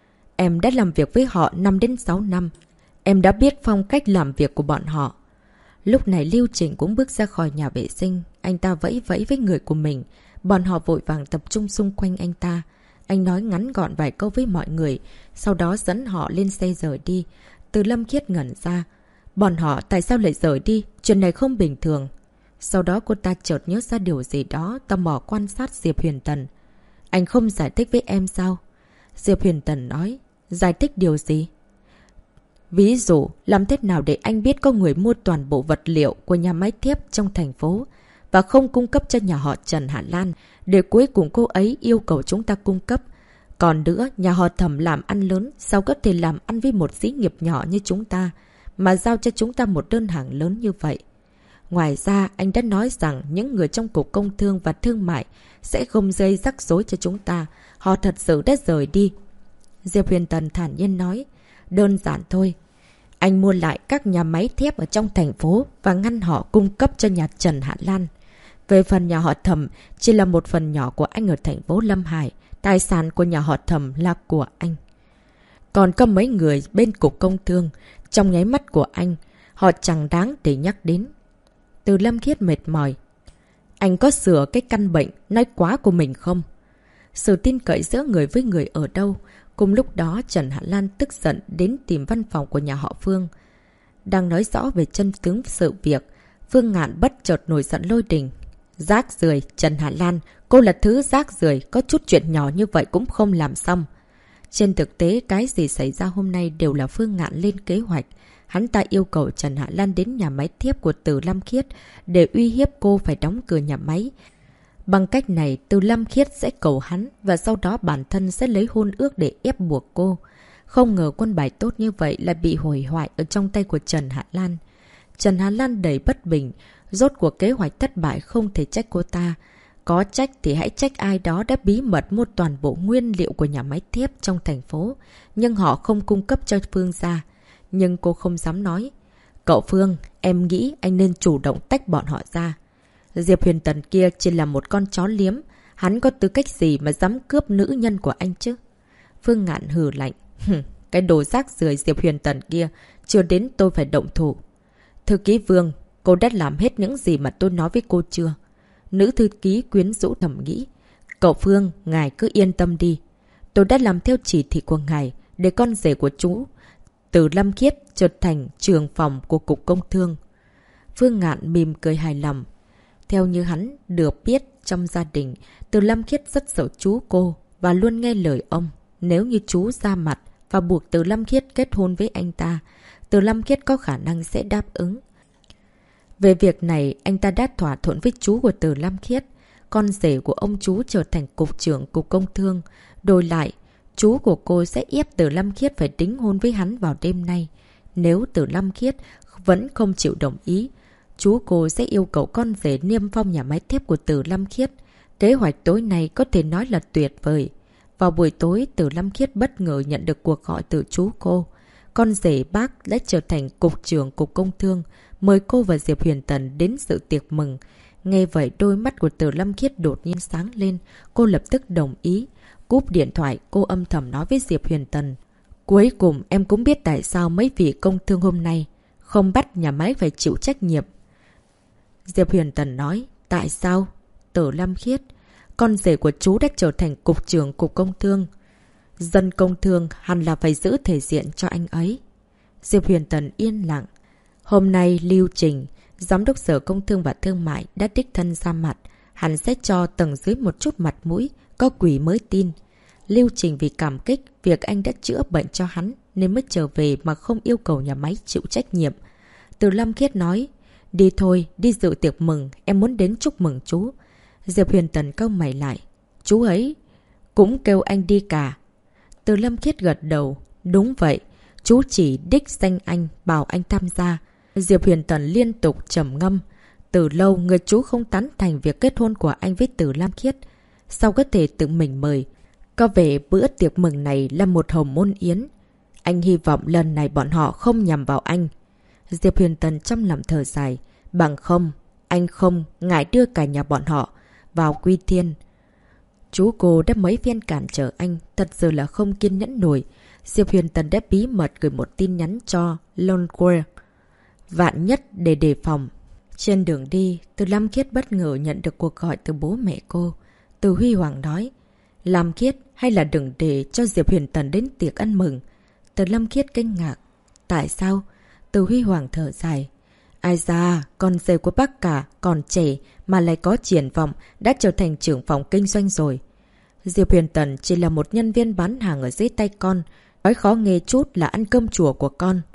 Em đã làm việc với họ 5 đến 6 năm. Em đã biết phong cách làm việc của bọn họ. Lúc này Lưu Trình cũng bước ra khỏi nhà vệ sinh. Anh ta vẫy vẫy với người của mình. Bọn họ vội vàng tập trung xung quanh anh ta. Anh nói ngắn gọn vài câu với mọi người, sau đó dẫn họ lên xe rời đi. Từ Lâm Khiết ngẩn ra. Bọn họ tại sao lại rời đi? Chuyện này không bình thường. Sau đó cô ta chợt nhớ ra điều gì đó, tò mò quan sát Diệp Huyền Tần. Anh không giải thích với em sao? Diệp Huyền Tần nói. Giải thích điều gì? Ví dụ, làm thế nào để anh biết có người mua toàn bộ vật liệu của nhà máy thép trong thành phố và không cung cấp cho nhà họ Trần Hạ Lan, để cuối cùng cô ấy yêu cầu chúng ta cung cấp. Còn nữa, nhà họ Thẩm làm ăn lớn, sao có thể làm ăn với một xí nghiệp nhỏ như chúng ta, mà giao cho chúng ta một đơn hàng lớn như vậy. Ngoài ra, anh đã nói rằng những người trong Cục Công Thương và Thương mại sẽ không gây rắc rối cho chúng ta. Họ thật sự đã rời đi. Diệp Huyền Tần thản nhiên nói, đơn giản thôi. Anh mua lại các nhà máy thép ở trong thành phố và ngăn họ cung cấp cho nhà Trần Hạ Lan. Về phần nhà họ Thẩm, chỉ là một phần nhỏ của anh ở thành phố Lâm Hải. Tài sản của nhà họ Thẩm là của anh. Còn có mấy người bên Cục Công Thương, trong nháy mắt của anh, họ chẳng đáng để nhắc đến. Từ Lâm Khiết mệt mỏi. Anh có sửa cái căn bệnh nói quá của mình không? Sự tin cậy giữa người với người ở đâu? Cùng lúc đó Trần Hạ Lan tức giận đến tìm văn phòng của nhà họ Phương. Đang nói rõ về chân tướng sự việc, Phương Ngạn bất chợt nổi giận lôi đình. Rác rưởi, Trần Hạ Lan, cô là thứ rác rưởi, có chút chuyện nhỏ như vậy cũng không làm xong. Trên thực tế, cái gì xảy ra hôm nay đều là Phương Ngạn lên kế hoạch. Hắn ta yêu cầu Trần Hạ Lan đến nhà máy thép của Từ Lâm Khiết để uy hiếp cô phải đóng cửa nhà máy. Bằng cách này, Từ Lâm Khiết sẽ cầu hắn và sau đó bản thân sẽ lấy hôn ước để ép buộc cô. Không ngờ quân bài tốt như vậy lại bị hủy hoại ở trong tay của Trần Hạ Lan. Trần Hạ Lan đầy bất bình, rốt cuộc kế hoạch thất bại không thể trách cô ta. Có trách thì hãy trách ai đó đã bí mật mua toàn bộ nguyên liệu của nhà máy thép trong thành phố, nhưng họ không cung cấp cho Phương ra. Nhưng cô không dám nói. Cậu Phương, em nghĩ anh nên chủ động tách bọn họ ra. Diệp Huyền Tần kia chỉ là một con chó liếm. Hắn có tư cách gì mà dám cướp nữ nhân của anh chứ? Phương Ngạn hừ lạnh. Cái đồ rác rưởi Diệp Huyền Tần kia, chưa đến tôi phải động thủ. Thư ký Vương, cô đã làm hết những gì mà tôi nói với cô chưa? Nữ thư ký quyến rũ thầm nghĩ. Cậu Phương, ngài cứ yên tâm đi. Tôi đã làm theo chỉ thị của ngài để con rể của chú Từ Lâm Khiết trở thành trưởng phòng của Cục Công Thương. Phương Ngạn mỉm cười hài lòng. Theo như hắn được biết trong gia đình, Từ Lâm Khiết rất sợ chú cô và luôn nghe lời ông. Nếu như chú ra mặt và buộc Từ Lâm Khiết kết hôn với anh ta, Từ Lâm Khiết có khả năng sẽ đáp ứng. Về việc này, anh ta đã thỏa thuận với chú của Từ Lâm Khiết. Con rể của ông chú trở thành cục trưởng Cục Công Thương. Đổi lại, chú của cô sẽ ép Từ Lâm Khiết phải đính hôn với hắn vào đêm nay. Nếu Từ Lâm Khiết vẫn không chịu đồng ý, chú cô sẽ yêu cầu con rể niêm phong nhà máy thép của Từ Lâm Khiết. Kế hoạch tối nay có thể nói là tuyệt vời. Vào buổi tối, Từ Lâm Khiết bất ngờ nhận được cuộc gọi từ chú cô. Con rể bác đã trở thành cục trưởng Cục Công Thương, mời cô và Diệp Huyền Tần đến dự tiệc mừng. Nghe vậy, đôi mắt của Từ Lâm Khiết đột nhiên sáng lên. Cô lập tức đồng ý. Cúp điện thoại, cô âm thầm nói với Diệp Huyền Tần. Cuối cùng em cũng biết tại sao mấy vị công thương hôm nay không bắt nhà máy phải chịu trách nhiệm. Diệp Huyền Tần nói. Tại sao? Từ Lâm Khiết, con rể của chú đã trở thành cục trưởng Cục Công Thương. Dân công thương hẳn là phải giữ thể diện cho anh ấy. Diệp Huyền Tần yên lặng. Hôm nay Lưu Trình, Giám đốc Sở Công Thương và Thương mại đã đích thân ra mặt. Hắn sẽ cho tầng dưới một chút mặt mũi, có quỷ mới tin. Lưu Trình vì cảm kích việc anh đã chữa bệnh cho hắn nên mới trở về mà không yêu cầu nhà máy chịu trách nhiệm. Từ Lâm Khiết nói. Đi thôi, đi dự tiệc mừng, em muốn đến chúc mừng chú. Diệp Huyền Tần cau mày lại. Chú ấy cũng kêu anh đi cả. Từ Lâm Khiết gật đầu. Đúng vậy, chú chỉ đích danh anh, bảo anh tham gia. Diệp Huyền Tần liên tục trầm ngâm. Từ lâu người chú không tán thành việc kết hôn của anh với Từ Lâm Khiết. Sao có thể tự mình mời? Có vẻ bữa tiệc mừng này là một hồng môn yến. Anh hy vọng lần này bọn họ không nhằm vào anh. Diệp Huyền Tần trong lòng thở dài. Bằng không, anh không ngại đưa cả nhà bọn họ vào Quy Thiên. Chú cô đã mấy phen cản trở anh, thật sự là không kiên nhẫn nổi. Diệp Huyền Tần đã bí mật gửi một tin nhắn cho Longquare. Vạn nhất để đề phòng. Trên đường đi, Từ Lâm Khiết bất ngờ nhận được cuộc gọi từ bố mẹ cô. Từ Huy Hoàng nói. Lâm Khiết, hay là đừng để cho Diệp Huyền Tần đến tiệc ăn mừng. Từ Lâm Khiết kinh ngạc. Tại sao? Từ Huy Hoàng thở dài. Ai da, con rể của bác cả còn trẻ mà lại có triển vọng, đã trở thành trưởng phòng kinh doanh rồi. Diệp Huyền Tần chỉ là một nhân viên bán hàng ở dưới tay con. Nói khó nghe chút là ăn cơm chùa của con.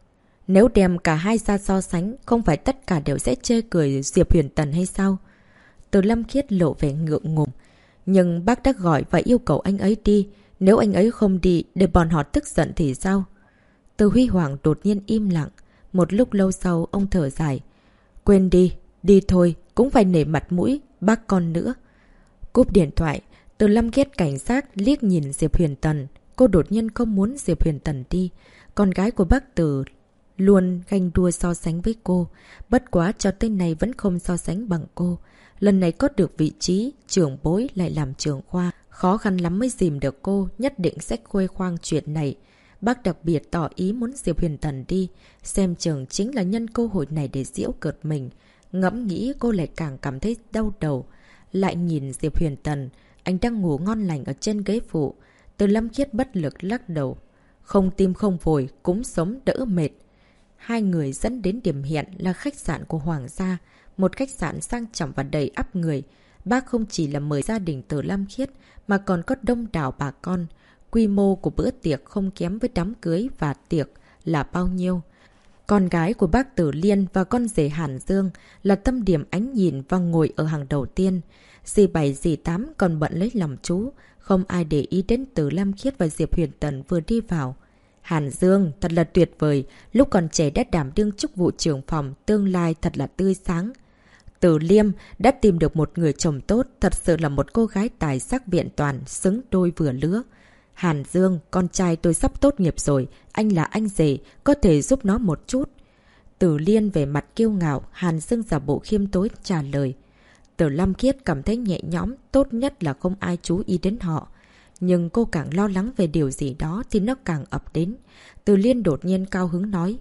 Nếu đem cả hai ra so sánh, không phải tất cả đều sẽ chê cười Diệp Huyền Tần hay sao? Từ Lâm Khiết lộ vẻ ngượng ngùng. Nhưng bác đã gọi và yêu cầu anh ấy đi. Nếu anh ấy không đi để bọn họ tức giận thì sao? Từ Huy Hoàng đột nhiên im lặng. Một lúc lâu sau ông thở dài. Quên đi, đi thôi, cũng phải nể mặt mũi, bác con nữa. Cúp điện thoại, Từ Lâm Khiết cảnh giác liếc nhìn Diệp Huyền Tần. Cô đột nhiên không muốn Diệp Huyền Tần đi. Con gái của bác Từ luôn ganh đua so sánh với cô. Bất quá cho tới nay vẫn không so sánh bằng cô. Lần này có được vị trí, trưởng bối lại làm trưởng khoa. Khó khăn lắm mới dìm được cô, nhất định sẽ khuê khoang chuyện này. Bác đặc biệt tỏ ý muốn Diệp Huyền Tần đi. Xem chừng chính là nhân cơ hội này để giễu cợt mình. Ngẫm nghĩ cô lại càng cảm thấy đau đầu. Lại nhìn Diệp Huyền Tần, anh đang ngủ ngon lành ở trên ghế phụ. Từ Lâm Khiết bất lực lắc đầu. Không tim không phổi, cũng sống đỡ mệt. Hai người dẫn đến điểm hẹn là khách sạn của Hoàng gia. Một khách sạn sang trọng và đầy ắp người. Bác không chỉ là mời gia đình Từ Lâm Khiết mà còn có đông đảo bà con. Quy mô của bữa tiệc không kém với đám cưới và tiệc là bao nhiêu. Con gái của bác Tử Liên và con rể Hàn Dương là tâm điểm ánh nhìn và ngồi ở hàng đầu tiên. Dì 7 dì 8 còn bận lấy lòng chú. Không ai để ý đến Từ Lâm Khiết và Diệp Huyền Tần vừa đi vào. Hàn Dương thật là tuyệt vời. Lúc còn trẻ đã đảm đương chức vụ trưởng phòng, tương lai thật là tươi sáng. Từ Liêm đã tìm được một người chồng tốt, thật sự là một cô gái tài sắc vẹn toàn, xứng đôi vừa lứa. Hàn Dương, con trai tôi sắp tốt nghiệp rồi, anh là anh rể, có thể giúp nó một chút. Từ Liên về mặt kiêu ngạo, Hàn Dương giả bộ khiêm tốn trả lời. Từ Lâm Khiết cảm thấy nhẹ nhõm, tốt nhất là không ai chú ý đến họ. Nhưng cô càng lo lắng về điều gì đó thì nó càng ập đến. Từ Liên đột nhiên cao hứng nói.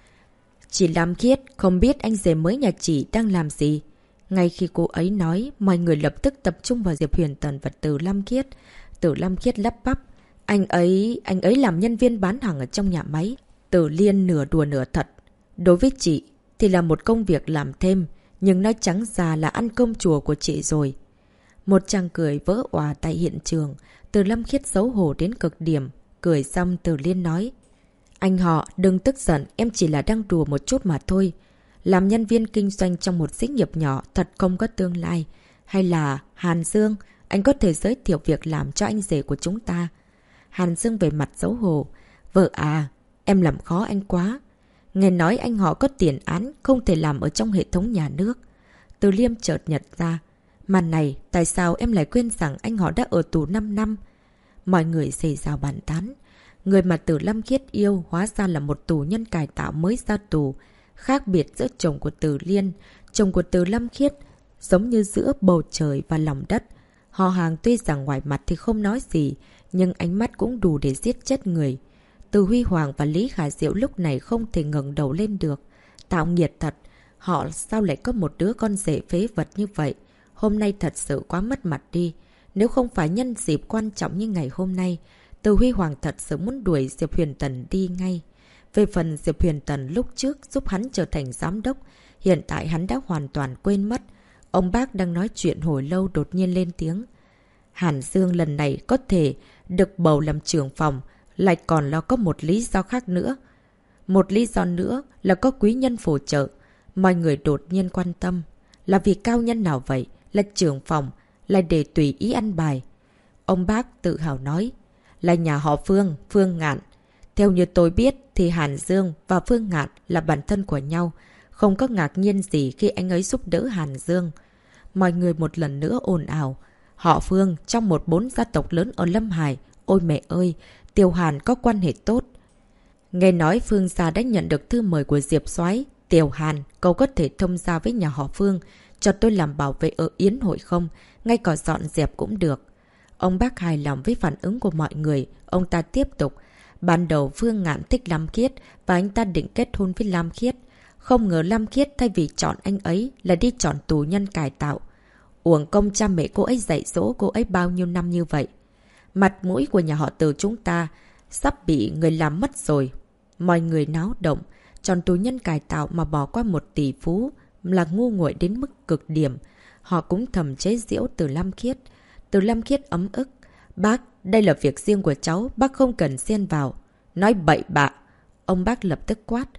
Chị Lâm Khiết, không biết anh rể mới nhà chị đang làm gì? Ngay khi cô ấy nói, mọi người lập tức tập trung vào Diệp Huyền Tần và Từ Lâm Khiết. Từ Lâm Khiết lắp bắp. Anh ấy làm nhân viên bán hàng ở trong nhà máy. Từ Liên nửa đùa nửa thật. Đối với chị thì là một công việc làm thêm, nhưng nói trắng ra là ăn cơm chùa của chị rồi. Một chàng cười vỡ òa tại hiện trường. Từ Lâm Khiết xấu hổ đến cực điểm. Cười xong Từ Liên nói. Anh họ, đừng tức giận, em chỉ là đang đùa một chút mà thôi. Làm nhân viên kinh doanh trong một xí nghiệp nhỏ thật không có tương lai. Hay là Hàn Dương, anh có thể giới thiệu việc làm cho anh rể của chúng ta. Hàn Dương về mặt xấu hổ. Vợ à, em làm khó anh quá. Nghe nói anh họ có tiền án, không thể làm ở trong hệ thống nhà nước. Từ Liêm chợt nhận ra. Mà này, tại sao em lại quên rằng anh họ đã ở tù 5 năm? Mọi người xì xào bàn tán. Người mà Từ Lâm Khiết yêu hóa ra là một tù nhân cải tạo mới ra tù. Khác biệt giữa chồng của Từ Liên, chồng của Từ Lâm Khiết giống như giữa bầu trời và lòng đất. Họ hàng tuy rằng ngoài mặt thì không nói gì, nhưng ánh mắt cũng đủ để giết chết người. Từ Huy Hoàng và Lý Khả Diệu lúc này không thể ngẩng đầu lên được. Tạo nghiệt thật, họ sao lại có một đứa con rể phế vật như vậy? Hôm nay thật sự quá mất mặt đi. Nếu không phải nhân dịp quan trọng như ngày hôm nay, Từ Huy Hoàng thật sự muốn đuổi Diệp Huyền Tần đi ngay. Về phần Diệp Huyền Tần lúc trước giúp hắn trở thành giám đốc, hiện tại hắn đã hoàn toàn quên mất. Ông bác đang nói chuyện hồi lâu đột nhiên lên tiếng. Hàn Dương lần này có thể được bầu làm trưởng phòng, lại còn là có một lý do khác nữa. Một lý do nữa là có quý nhân phù trợ. Mọi người đột nhiên quan tâm. Là vì cao nhân nào vậy? Là trưởng phòng, lại để tùy ý ăn bài. Ông bác tự hào nói. Là nhà họ Phương, Phương Ngạn. Theo như tôi biết thì Hàn Dương và Phương Ngạn là bản thân của nhau. Không có ngạc nhiên gì khi anh ấy giúp đỡ Hàn Dương. Mọi người một lần nữa ồn ào. Họ Phương trong một 4 gia tộc lớn ở Lâm Hải. Ôi mẹ ơi, Tiêu Hàn có quan hệ tốt. Nghe nói Phương gia đã nhận được thư mời của Diệp Soái. Tiểu Hàn, cậu có thể thông gia với nhà họ Phương, cho tôi làm bảo vệ ở yến hội không? Ngay cả dọn dẹp cũng được. Ông bác hài lòng với phản ứng của mọi người. Ông ta tiếp tục. Ban đầu Phương Ngạn thích Lam Khiết và anh ta định kết hôn với Lam Khiết. Không ngờ Lam Khiết thay vì chọn anh ấy là đi chọn tù nhân cải tạo. Uổng công cha mẹ cô ấy dạy dỗ cô ấy bao nhiêu năm như vậy. Mặt mũi của nhà họ Từ chúng ta sắp bị người làm mất rồi. Mọi người náo động. Chọn tù nhân cải tạo mà bỏ qua một tỷ phú là ngu nguội đến mức cực điểm. Họ cũng thầm chế giễu Từ Lam Khiết. Từ Lam Khiết ấm ức. Bác, đây là việc riêng của cháu, bác không cần xen vào. Nói bậy bạ. Ông bác lập tức quát.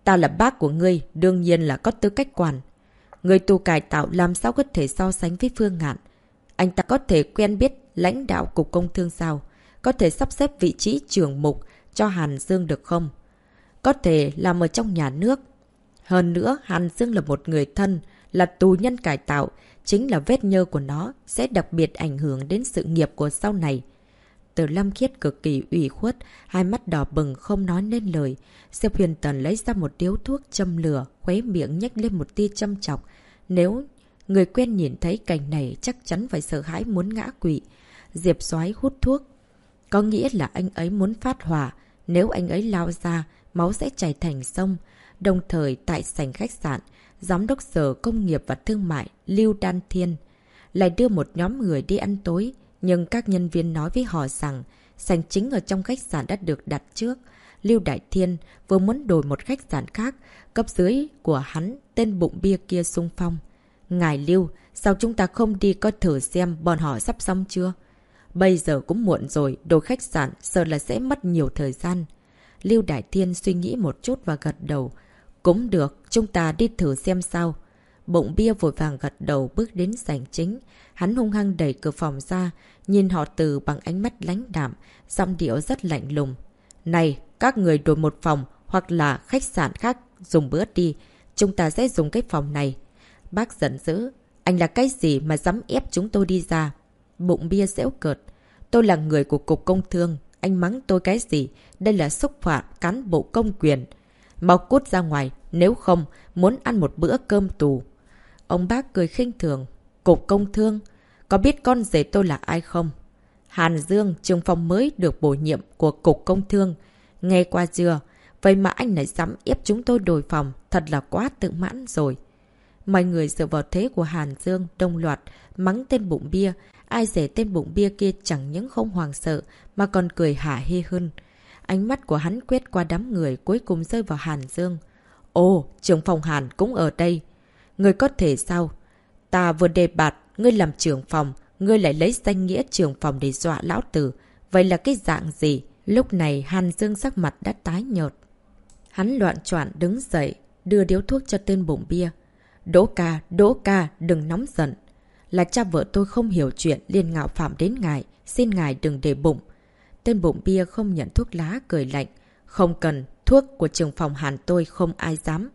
Ta là bác của ngươi, đương nhiên là có tư cách quản. Người tù cải tạo làm sao có thể so sánh với Phương Ngạn? Anh ta có thể quen biết lãnh đạo cục công thương sao? Có thể sắp xếp vị trí trưởng mục cho Hàn Dương được không? Có thể làm ở trong nhà nước. Hơn nữa, Hàn Dương là một người thân, là tù nhân cải tạo, chính là vết nhơ của nó sẽ đặc biệt ảnh hưởng đến sự nghiệp của sau này. Từ Lâm Khiết cực kỳ ủy khuất, hai mắt đỏ bừng không nói nên lời. Diệp Huyền Tần lấy ra một điếu thuốc châm lửa, khóe miệng nhếch lên một tia châm chọc. Nếu người quen nhìn thấy cảnh này chắc chắn phải sợ hãi muốn ngã quỵ. Diệp Soái hút thuốc. Có nghĩa là anh ấy muốn phát hỏa. Nếu anh ấy lao ra, máu sẽ chảy thành sông. Đồng thời tại sảnh khách sạn, Giám đốc Sở Công nghiệp và Thương mại Lưu Đan Thiên lại đưa một nhóm người đi ăn tối. Nhưng các nhân viên nói với họ rằng sảnh chính ở trong khách sạn đã được đặt trước. Lưu Đại Thiên vừa muốn đổi một khách sạn khác, cấp dưới của hắn tên bụng bia kia xung phong. Ngài Lưu, sao chúng ta không đi coi thử xem bọn họ sắp xong chưa? Bây giờ cũng muộn rồi, đổi khách sạn sợ là sẽ mất nhiều thời gian. Lưu Đại Thiên suy nghĩ một chút và gật đầu. Cũng được, chúng ta đi thử xem sao. Bụng bia vội vàng gật đầu bước đến sảnh chính. Hắn hung hăng đẩy cửa phòng ra, nhìn họ Từ bằng ánh mắt lãnh đạm, giọng điệu rất lạnh lùng. Này, các người đổi một phòng hoặc là khách sạn khác dùng bữa đi. Chúng ta sẽ dùng cái phòng này. Bác giận dữ. Anh là cái gì mà dám ép chúng tôi đi ra? Bụng bia giễu cợt. Tôi là người của Cục Công Thương. Anh mắng tôi cái gì? Đây là xúc phạm cán bộ công quyền. Mau cút ra ngoài. Nếu không, muốn ăn một bữa cơm tù. Ông bác cười khinh thường. Cục Công Thương. Có biết con rể tôi là ai không? Hàn Dương, trưởng phòng mới được bổ nhiệm của Cục Công Thương. Nghe qua chưa? Vậy mà anh lại dám ép chúng tôi đổi phòng. Thật là quá tự mãn rồi. Mọi người dựa vào thế của Hàn Dương đồng loạt mắng tên bụng bia. Ai rể tên bụng bia kia chẳng những không hoàng sợ mà còn cười hả hê hơn. Ánh mắt của hắn quét qua đám người cuối cùng rơi vào Hàn Dương. Ồ, trưởng phòng Hàn cũng ở đây. Ngươi có thể sao? Ta vừa đề bạt, ngươi làm trưởng phòng, ngươi lại lấy danh nghĩa trưởng phòng để dọa lão tử. Vậy là cái dạng gì? Lúc này Hàn Dương sắc mặt đã tái nhợt. Hắn loạn choạng đứng dậy, đưa điếu thuốc cho tên bụng bia. Đỗ ca, đừng nóng giận. Là cha vợ tôi không hiểu chuyện liền ngạo phạm đến ngài, xin ngài đừng để bụng. Tên bụng bia không nhận thuốc lá, cười lạnh. Không cần, thuốc của trưởng phòng Hàn tôi không ai dám.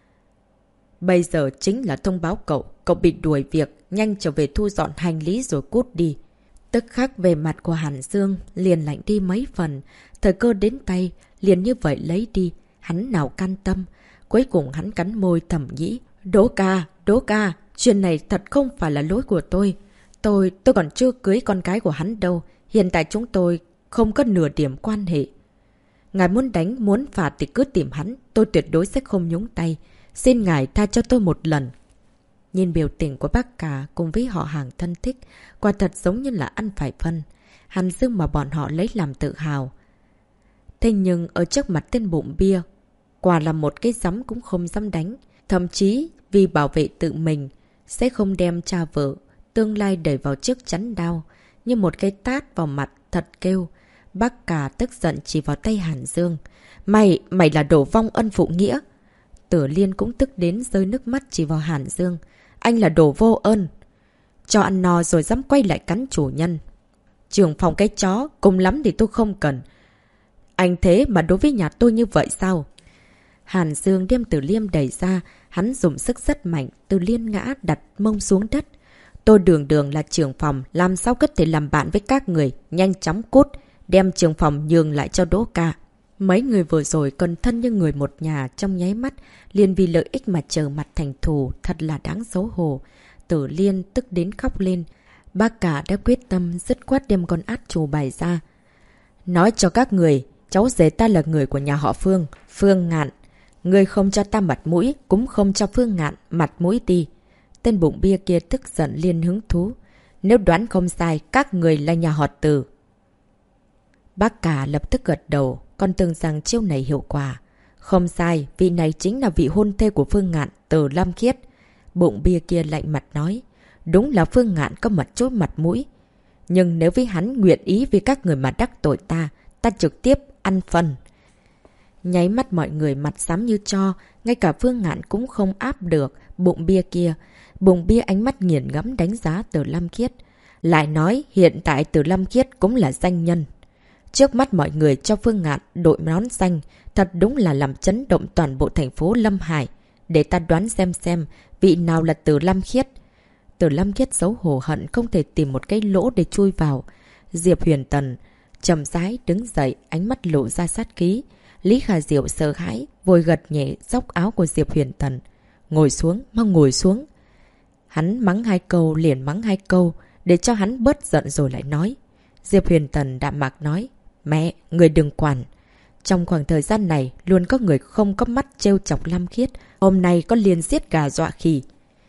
Bây giờ chính là thông báo cậu bị đuổi việc, nhanh trở về thu dọn hành lý rồi cút đi. Tức khắc về mặt của Hàn Dương liền lạnh đi mấy phần, thời cơ đến tay, liền như vậy lấy đi, hắn nào can tâm. Cuối cùng hắn cắn môi thầm nghĩ, Đỗ ca, chuyện này thật không phải là lỗi của tôi. Tôi còn chưa cưới con cái của hắn đâu, hiện tại chúng tôi không có nửa điểm quan hệ. Ngài muốn đánh, muốn phạt thì cứ tìm hắn, tôi tuyệt đối sẽ không nhúng tay. Xin ngài tha cho tôi một lần. Nhìn biểu tình của bác cả cùng với họ hàng thân thích, quả thật giống như là ăn phải phân. Hàn Dương mà bọn họ lấy làm tự hào. Thế nhưng ở trước mặt tên bụng bia, quả là một cái giấm cũng không dám đánh. Thậm chí vì bảo vệ tự mình, sẽ không đem cha vợ, tương lai đẩy vào chiếc chắn đao. Như một cái tát vào mặt thật kêu. Bác cả tức giận chỉ vào tay Hàn Dương. Mày là đồ vong ân phụ nghĩa. Tử Liên cũng tức đến rơi nước mắt chỉ vào Hàn Dương. Anh là đồ vô ơn. Cho ăn no rồi dám quay lại cắn chủ nhân. Trưởng phòng cái chó, cùng lắm thì tôi không cần. Anh thế mà đối với nhà tôi như vậy sao? Hàn Dương đem Tử Liêm đẩy ra, hắn dùng sức rất mạnh, Tử Liên ngã đặt mông xuống đất. Tôi đường là trưởng phòng, làm sao có thể làm bạn với các người, nhanh chóng cút, đem trưởng phòng nhường lại cho Đỗ ca. Mấy người vừa rồi còn thân như người một nhà trong nháy mắt, liền vì lợi ích mà trở mặt thành thù, thật là đáng xấu hổ. Tử Liên tức đến khóc lên. Bác cả đã quyết tâm dứt khoát đem con át chủ bài ra. Nói cho các người, cháu rể ta là người của nhà họ Phương, Phương Ngạn. Người không cho ta mặt mũi, cũng không cho Phương Ngạn mặt mũi đi. Tên bụng bia kia tức giận liền hứng thú. Nếu đoán không sai, các người là nhà họ Từ. Bác cả lập tức gật đầu, còn tưởng rằng chiêu này hiệu quả. Không sai, vị này chính là vị hôn thê của Phương Ngạn, Từ Lam Khiết. Bụng bia kia lạnh mặt nói. Đúng là Phương Ngạn có mặt chốt mặt mũi. Nhưng nếu với hắn nguyện ý vì các người mà đắc tội ta, ta trực tiếp ăn phần. Nháy mắt mọi người mặt xám như tro, ngay cả Phương Ngạn cũng không áp được bụng bia kia. Bụng bia ánh mắt nghiền ngẫm đánh giá Từ Lam Khiết. Lại nói hiện tại Từ Lam Khiết cũng là danh nhân. Trước mắt mọi người cho Phương Ngạn đội nón xanh, thật đúng là làm chấn động toàn bộ thành phố Lâm Hải. Để ta đoán xem vị nào là Từ Lam Khiết. Từ Lam Khiết xấu hổ hận không thể tìm một cái lỗ để chui vào. Diệp Huyền Tần chậm rãi đứng dậy, ánh mắt lộ ra sát khí. Lý Khả Diệu sợ hãi, vội gật nhẹ xốc áo của Diệp Huyền Tần. Ngồi xuống, mau ngồi xuống. Hắn mắng 2 câu liền mắng 2 câu, để cho hắn bớt giận rồi lại nói. Diệp Huyền Tần đạm mạc nói, mẹ, người đừng quản. Trong khoảng thời gian này, luôn có người không có mắt trêu chọc Lam Khiết. Hôm nay có liền giết gà dọa khỉ.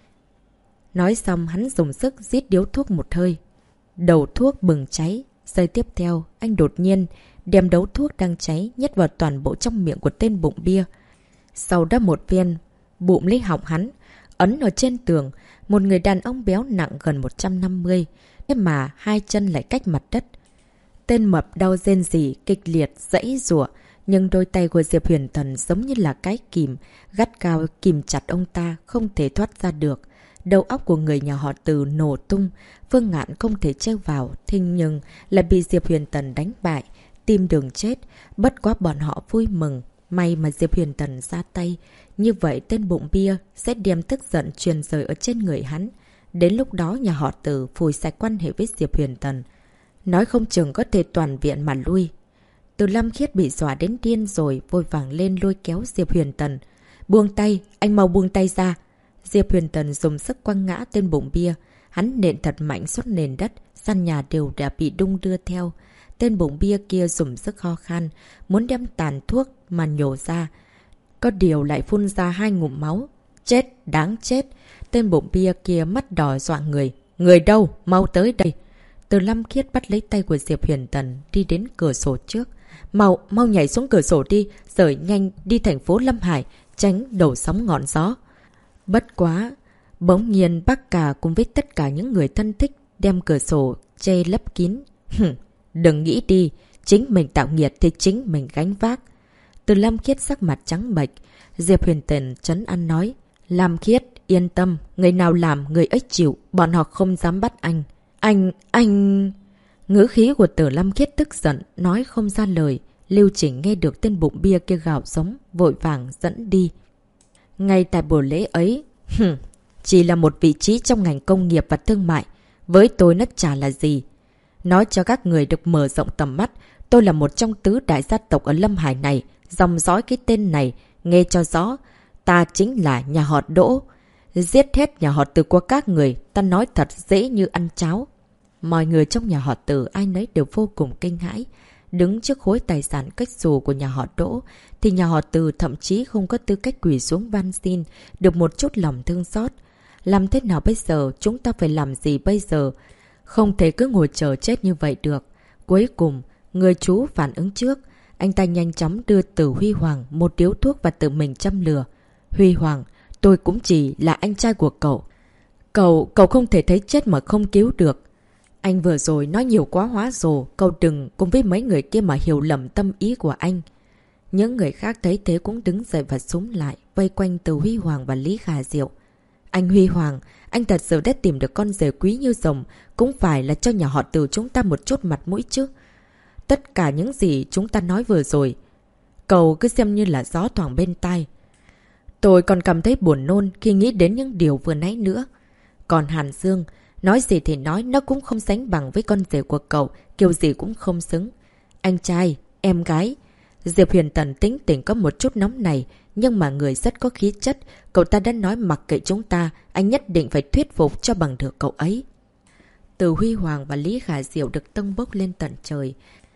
Nói xong hắn dùng sức giết điếu thuốc một hơi. Đầu thuốc bừng cháy. Giây tiếp theo, anh đột nhiên đem đấu thuốc đang cháy nhét vào toàn bộ trong miệng của tên bụng bia. Sau đó một viên bụng lấy họng hắn, ấn ở trên tường. Một người đàn ông béo nặng gần 150, thế mà 2 chân lại cách mặt đất. Tên mập đau rên rỉ, kịch liệt, giãy giụa, nhưng đôi tay của Diệp Huyền Tần giống như là cái kìm, gắt cao kìm chặt ông ta, không thể thoát ra được. Đầu óc của người nhà họ Từ nổ tung, Phương Ngạn không thể trêu vào, thế nhưng là bị Diệp Huyền Tần đánh bại, tìm đường chết. Bất quá bọn họ vui mừng, may mà Diệp Huyền Tần ra tay. Như vậy tên bụng bia sẽ đem tức giận truyền rời ở trên người hắn. Đến lúc đó nhà họ Từ phủi sạch quan hệ với Diệp Huyền Tần. Nói không chừng có thể toàn viện mà lui. Từ Lam Khiết bị dọa đến điên rồi, vội vàng lên lôi kéo Diệp Huyền Tần. Buông tay, anh mau buông tay ra. Diệp Huyền Tần dùng sức quăng ngã tên bụng bia. Hắn nện thật mạnh xuống nền đất, sàn nhà đều đã bị đung đưa theo. Tên bụng bia kia dùng sức ho khan, muốn đem tàn thuốc mà nhổ ra. Có điều lại phun ra 2 ngụm máu. Chết, đáng chết. Tên bụng bia kia mắt đỏ dọa người. Người đâu? Mau tới đây. Từ Lam Khiết bắt lấy tay của Diệp Huyền Tần, đi đến cửa sổ trước. Mau nhảy xuống cửa sổ đi, rời nhanh đi thành phố Lâm Hải, tránh đầu sóng ngọn gió. Bất quá, bỗng nhiên bác cả cùng với tất cả những người thân thích đem cửa sổ che lấp kín. Đừng nghĩ đi, chính mình tạo nghiệt thì chính mình gánh vác. Từ Lam Khiết sắc mặt trắng bệch, Diệp Huyền Tần trấn an nói. Lam Khiết, yên tâm, người nào làm người ấy chịu, bọn họ không dám bắt anh. Anh... Ngữ khí của Từ Lam Khiết tức giận, nói không ra lời. Lưu Chỉnh nghe được tên bụng bia kia gào giống, vội vàng dẫn đi. Ngay tại buổi lễ ấy, chỉ là một vị trí trong ngành công nghiệp và thương mại. Với tôi nó chả là gì. Nói cho các người được mở rộng tầm mắt, tôi là một trong tứ đại gia tộc ở Lâm Hải này. Dòng dõi cái tên này, nghe cho rõ. Ta chính là nhà họ Đỗ. Giết hết nhà họ Từ của các người, ta nói thật dễ như ăn cháo. Mọi người trong nhà họ Từ ai nấy đều vô cùng kinh hãi. Đứng trước khối tài sản cách xù của nhà họ Đỗ, thì nhà họ Từ thậm chí không có tư cách quỳ xuống van xin, được một chút lòng thương xót. Làm thế nào bây giờ? Chúng ta phải làm gì bây giờ? Không thể cứ ngồi chờ chết như vậy được. Cuối cùng, người chú phản ứng trước. Anh ta nhanh chóng đưa Từ Huy Hoàng một điếu thuốc và tự mình châm lửa. Huy Hoàng, tôi cũng chỉ là anh trai của cậu. Cậu không thể thấy chết mà không cứu được. Anh vừa rồi nói nhiều quá hóa rồi, cậu đừng cùng với mấy người kia mà hiểu lầm tâm ý của anh. Những người khác thấy thế cũng đứng dậy và súng lại, vây quanh Từ Huy Hoàng và Lý Khả Diệu. Anh Huy Hoàng, anh thật sự đã tìm được con rể quý như rồng, cũng phải là cho nhà họ Từ chúng ta một chút mặt mũi chứ. Tất cả những gì chúng ta nói vừa rồi, cậu cứ xem như là gió thoảng bên tai. Tôi còn cảm thấy buồn nôn khi nghĩ đến những điều vừa nãy nữa. Còn Hàn Dương, nói gì thì nói, nó cũng không sánh bằng với con rể của cậu, kiểu gì cũng không xứng. Anh trai, em gái. Diệp Huyền Tần tính tình có một chút nóng này, nhưng mà người rất có khí chất. Cậu ta đã nói mặc kệ chúng ta, anh nhất định phải thuyết phục cho bằng được cậu ấy. Từ Huy Hoàng và Lý Khả Diệu được tâng bốc lên tận trời.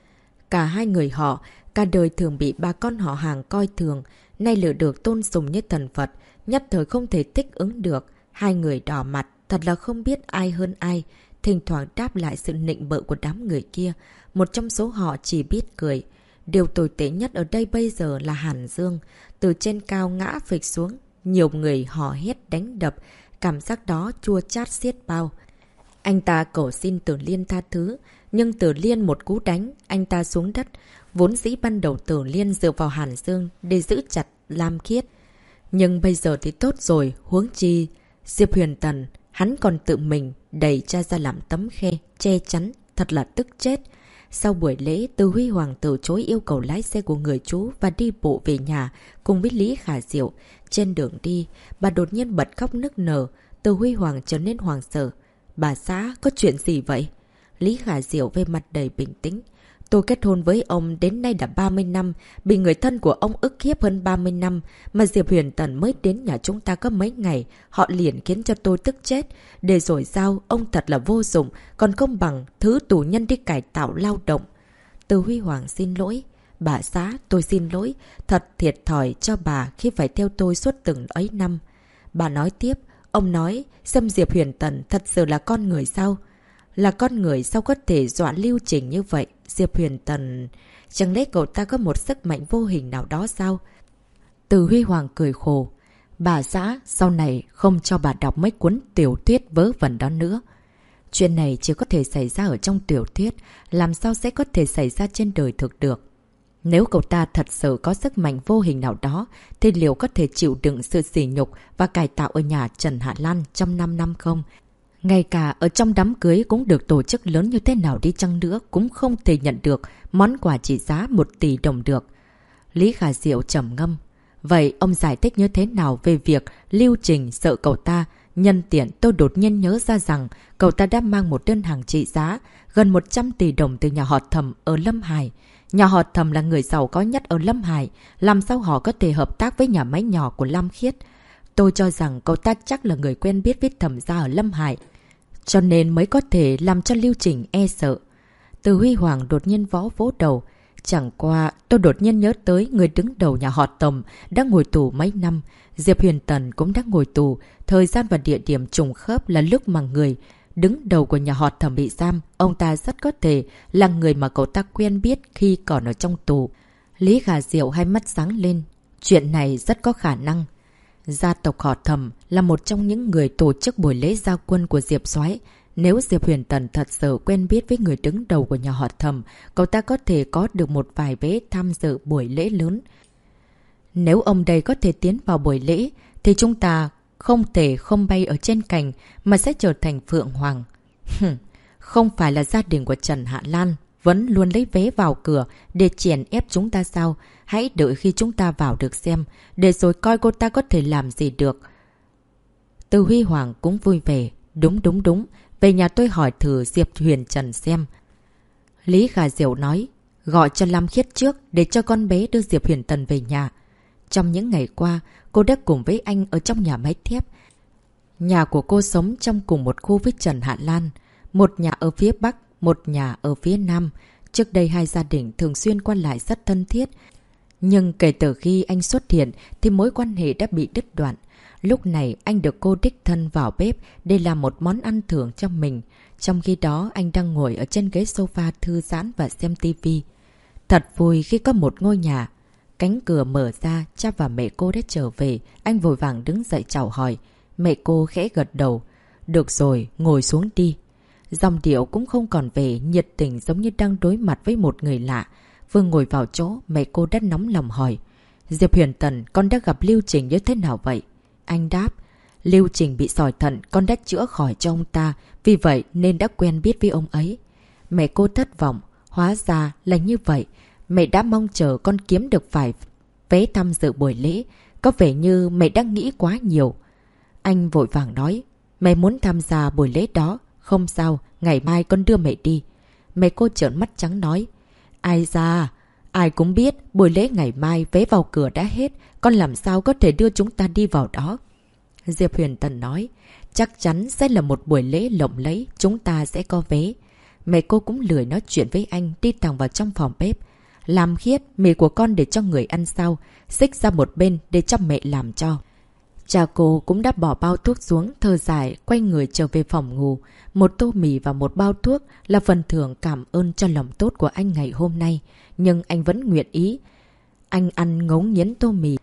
Cả hai người họ, cả đời thường bị bà con họ hàng coi thường, nay lựa được tôn sùng như thần Phật, nhất thời không thể thích ứng được. Hai người đỏ mặt, thật là không biết ai hơn ai, thỉnh thoảng đáp lại sự nịnh bợ của đám người kia. Một trong số họ chỉ biết cười. Điều tồi tệ nhất ở đây bây giờ là Hàn Dương, từ trên cao ngã phịch xuống. Nhiều người hò hét đánh đập, cảm giác đó chua chát xiết bao. Anh ta cầu xin Tử Liên tha thứ, Nhưng Tử Liên một cú đánh, anh ta xuống đất. Vốn dĩ ban đầu Tử Liên dựa vào Hàn Dương để giữ chặt Lam Khiết. Nhưng bây giờ thì tốt rồi, huống chi. Diệp Huyền Tần, hắn còn tự mình đẩy cha ra làm tấm khe, che chắn, thật là tức chết. Sau buổi lễ, Từ Huy Hoàng từ chối yêu cầu lái xe của người chú và đi bộ về nhà cùng với Lý Khả Diệu. Trên đường đi, bà đột nhiên bật khóc nức nở. Từ Huy Hoàng trở nên hoảng sợ. Bà xã, có chuyện gì vậy? Lý Khả Diệu về mặt đầy bình tĩnh. Tôi kết hôn với ông đến nay đã 30 năm, bị người thân của ông ức hiếp hơn 30 năm, mà Diệp Huyền Tần mới đến nhà chúng ta có mấy ngày, họ liền khiến cho tôi tức chết. Để rồi sao, ông thật là vô dụng, còn không bằng thứ tù nhân đi cải tạo lao động. Từ Huy Hoàng xin lỗi. Bà xã, tôi xin lỗi, thật thiệt thòi cho bà khi phải theo tôi suốt từng ấy năm. Bà nói tiếp, ông nói, xem Diệp Huyền Tần thật sự là con người sao? Là con người sao có thể dọa Lưu Trình như vậy? Diệp Huyền Tần... Chẳng lẽ cậu ta có một sức mạnh vô hình nào đó sao? Từ Huy Hoàng cười khổ. Bà xã, sau này không cho bà đọc mấy cuốn tiểu thuyết vớ vẩn đó nữa. Chuyện này chỉ có thể xảy ra ở trong tiểu thuyết, làm sao sẽ có thể xảy ra trên đời thực được? Nếu cậu ta thật sự có sức mạnh vô hình nào đó, thì liệu có thể chịu đựng sự sỉ nhục và cải tạo ở nhà Trần Hạ Lan trong 5 năm không? Ngay cả ở trong đám cưới cũng được tổ chức lớn như thế nào đi chăng nữa cũng không thể nhận được món quà trị giá 1 tỷ đồng được. Lý Khả Diệu trầm ngâm. Vậy ông giải thích như thế nào về việc Lưu Trình sợ cậu ta? Nhân tiện tôi đột nhiên nhớ ra rằng cậu ta đã mang một đơn hàng trị giá gần 100 tỷ đồng từ nhà họ Thẩm ở Lâm Hải. Nhà họ Thẩm là người giàu có nhất ở Lâm Hải. Làm sao họ có thể hợp tác với nhà máy nhỏ của Lam Khiết? Tôi cho rằng cậu ta chắc là người quen biết với Thẩm gia ở Lâm Hải, cho nên mới có thể làm cho Lưu Trình e sợ. Từ Huy Hoàng đột nhiên vỗ đầu. Chẳng qua, tôi đột nhiên nhớ tới người đứng đầu nhà họ Tầm đã ngồi tù mấy năm. Diệp Huyền Tần cũng đã ngồi tù. Thời gian và địa điểm trùng khớp là lúc mà người đứng đầu của nhà họ Thẩm bị giam. Ông ta rất có thể là người mà cậu ta quen biết khi còn ở trong tù. Lý Khả Diệu hai mắt sáng lên. Chuyện này rất có khả năng. Gia tộc họ Thẩm là một trong những người tổ chức buổi lễ giao quân của Diệp Soái. Nếu Diệp Huyền Tần thật sự quen biết với người đứng đầu của nhà họ Thẩm, cậu ta có thể có được một vài vé tham dự buổi lễ lớn. Nếu ông đây có thể tiến vào buổi lễ, thì chúng ta không thể không bay ở trên cành mà sẽ trở thành Phượng Hoàng. Không phải là gia đình của Trần Hạ Lan vẫn luôn lấy vé vào cửa để chèn ép chúng ta sao? Hãy đợi khi chúng ta vào được xem, để rồi coi cô ta có thể làm gì được. Từ Huy Hoàng cũng vui vẻ. Đúng. Về nhà tôi hỏi thử Diệp Huyền Trần xem. Lý Khả Diệu nói, gọi cho Lam Khiết trước để cho con bé đưa Diệp Huyền Tần về nhà. Trong những ngày qua, cô đã cùng với anh ở trong nhà máy thép. Nhà của cô sống trong cùng một khu với Trần Hạ Lan. Một nhà ở phía Bắc, một nhà ở phía Nam. Trước đây hai gia đình thường xuyên qua lại rất thân thiết. Nhưng kể từ khi anh xuất hiện thì mối quan hệ đã bị đứt đoạn. Lúc này anh được cô đích thân vào bếp để làm một món ăn thưởng cho mình. Trong khi đó anh đang ngồi ở trên ghế sofa thư giãn và xem tivi. Thật vui khi có một ngôi nhà. Cánh cửa mở ra, cha và mẹ cô đã trở về. Anh vội vàng đứng dậy chào hỏi. Mẹ cô khẽ gật đầu. Được rồi, ngồi xuống đi. Dòng điệu cũng không còn vẻ nhiệt tình giống như đang đối mặt với một người lạ. Vừa ngồi vào chỗ, mẹ cô đã nóng lòng hỏi. Diệp Huyền Tần, con đã gặp Lưu Trình như thế nào vậy? Anh đáp. Lưu Trình bị sỏi thận, con đã chữa khỏi cho ông ta. Vì vậy nên đã quen biết với ông ấy. Mẹ cô thất vọng. Hóa ra là như vậy. Mẹ đã mong chờ con kiếm được vài vé tham dự buổi lễ. Có vẻ như mẹ đang nghĩ quá nhiều. Anh vội vàng nói. Mẹ muốn tham gia buổi lễ đó. Không sao, ngày mai con đưa mẹ đi. Mẹ cô trợn mắt trắng nói. Ai da, ai cũng biết buổi lễ ngày mai vé vào cửa đã hết. Con làm sao có thể đưa chúng ta đi vào đó? Diệp Huyền Tần nói. Chắc chắn sẽ là một buổi lễ lộng lẫy. Chúng ta sẽ có vé. Mẹ cô cũng lười nói chuyện với anh, đi thẳng vào trong phòng bếp. Làm Khiết, mì của con để cho người ăn sao? Xích ra một bên để cho mẹ làm cho. Cha cô cũng đã bỏ bao thuốc xuống, thở dài, quay người trở về phòng ngủ. Một tô mì và một bao thuốc là phần thưởng cảm ơn cho lòng tốt của anh ngày hôm nay. Nhưng anh vẫn nguyện ý. Anh ăn ngấu nghiến tô mì.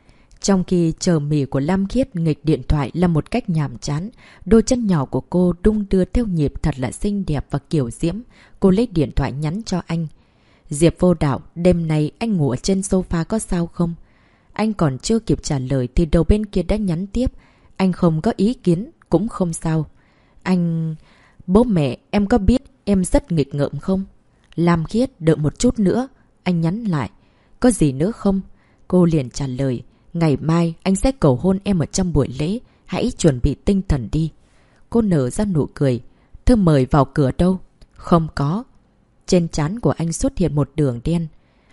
Trong khi chờ mì của Lam Khiết nghịch điện thoại là một cách nhàm chán, đôi chân nhỏ của cô đung đưa theo nhịp thật là xinh đẹp và kiểu diễm. Cô lấy điện thoại nhắn cho anh. Diệp Vô Đạo, đêm nay anh ngủ ở trên sofa có sao không? Anh còn chưa kịp trả lời thì đầu bên kia đã nhắn tiếp. Anh không có ý kiến, cũng không sao. Anh... Bố mẹ, em có biết em rất nghịch ngợm không? Lam Khiết, đợi một chút nữa. Anh nhắn lại. Có gì nữa không? Cô liền trả lời. Ngày mai anh sẽ cầu hôn em ở trong buổi lễ. Hãy chuẩn bị tinh thần đi. Cô nở ra nụ cười. Thư mời vào cửa đâu? Không có. Trên trán của anh xuất hiện một đường đen.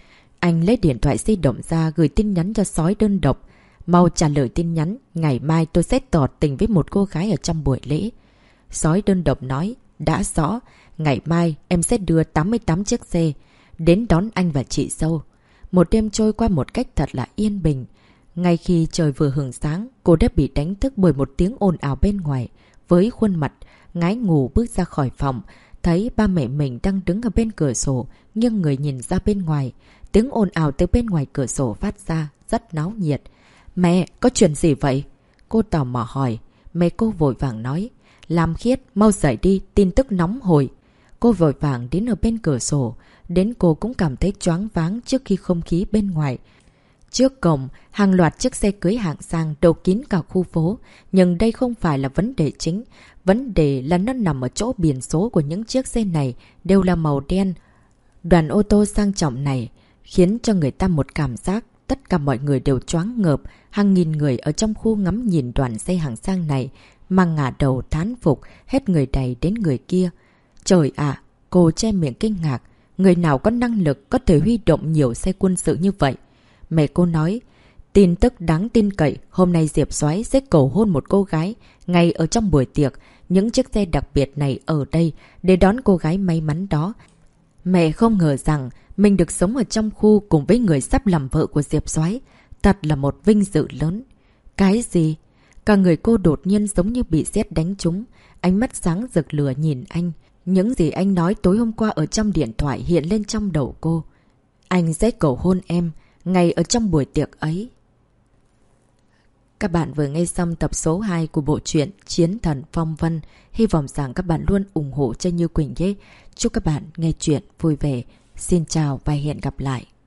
Anh lấy điện thoại di động ra gửi tin nhắn cho sói đơn độc. Mau trả lời tin nhắn. Ngày mai tôi sẽ tỏ tình với một cô gái ở trong buổi lễ. Sói đơn độc nói. Đã rõ. Ngày mai em sẽ đưa 88 chiếc xe đến đón anh và chị dâu. Một đêm trôi qua một cách thật là yên bình. Ngay khi trời vừa hửng sáng, cô đã bị đánh thức bởi một tiếng ồn ào bên ngoài. Với khuôn mặt ngái ngủ bước ra khỏi phòng, thấy ba mẹ mình đang đứng ở bên cửa sổ, nghiêng người nhìn ra bên ngoài. Tiếng ồn ào từ bên ngoài cửa sổ phát ra, rất náo nhiệt. Mẹ, có chuyện gì vậy? Cô tò mò hỏi. Mẹ cô vội vàng nói. Lam Khiết, mau dậy đi, tin tức nóng hổi. Cô vội vàng đến ở bên cửa sổ. Đến cô cũng cảm thấy choáng váng trước khi không khí bên ngoài. Trước cổng, hàng loạt chiếc xe cưới hạng sang đầu kín cả khu phố. Nhưng đây không phải là vấn đề chính. Vấn đề là nó nằm ở chỗ biển số của những chiếc xe này đều là màu đen. Đoàn ô tô sang trọng này khiến cho người ta một cảm giác tất cả mọi người đều choáng ngợp. Hàng nghìn người ở trong khu ngắm nhìn đoàn xe hàng sang này mà ngả đầu thán phục, hết người này đến người kia. Trời ạ, cô che miệng kinh ngạc. Người nào có năng lực có thể huy động nhiều xe quân sự như vậy? Mẹ cô nói, tin tức đáng tin cậy, hôm nay Diệp Soái sẽ cầu hôn một cô gái ngay ở trong buổi tiệc. Những chiếc xe đặc biệt này ở đây để đón cô gái may mắn đó. Mẹ không ngờ rằng mình được sống ở trong khu cùng với người sắp làm vợ của Diệp Soái. Thật là một vinh dự lớn. Cái gì? Cả người cô đột nhiên giống như bị sét đánh trúng. Ánh mắt sáng rực lửa nhìn anh. Những gì anh nói tối hôm qua ở trong điện thoại hiện lên trong đầu cô. Anh sẽ cầu hôn em ngay ở trong buổi tiệc ấy. Các bạn vừa nghe xong tập số 2 của bộ truyện Chiến Thần Phong Vân. Hy vọng rằng các bạn luôn ủng hộ cho Như Quỳnh nhé. Chúc các bạn nghe chuyện vui vẻ. Xin chào và hẹn gặp lại.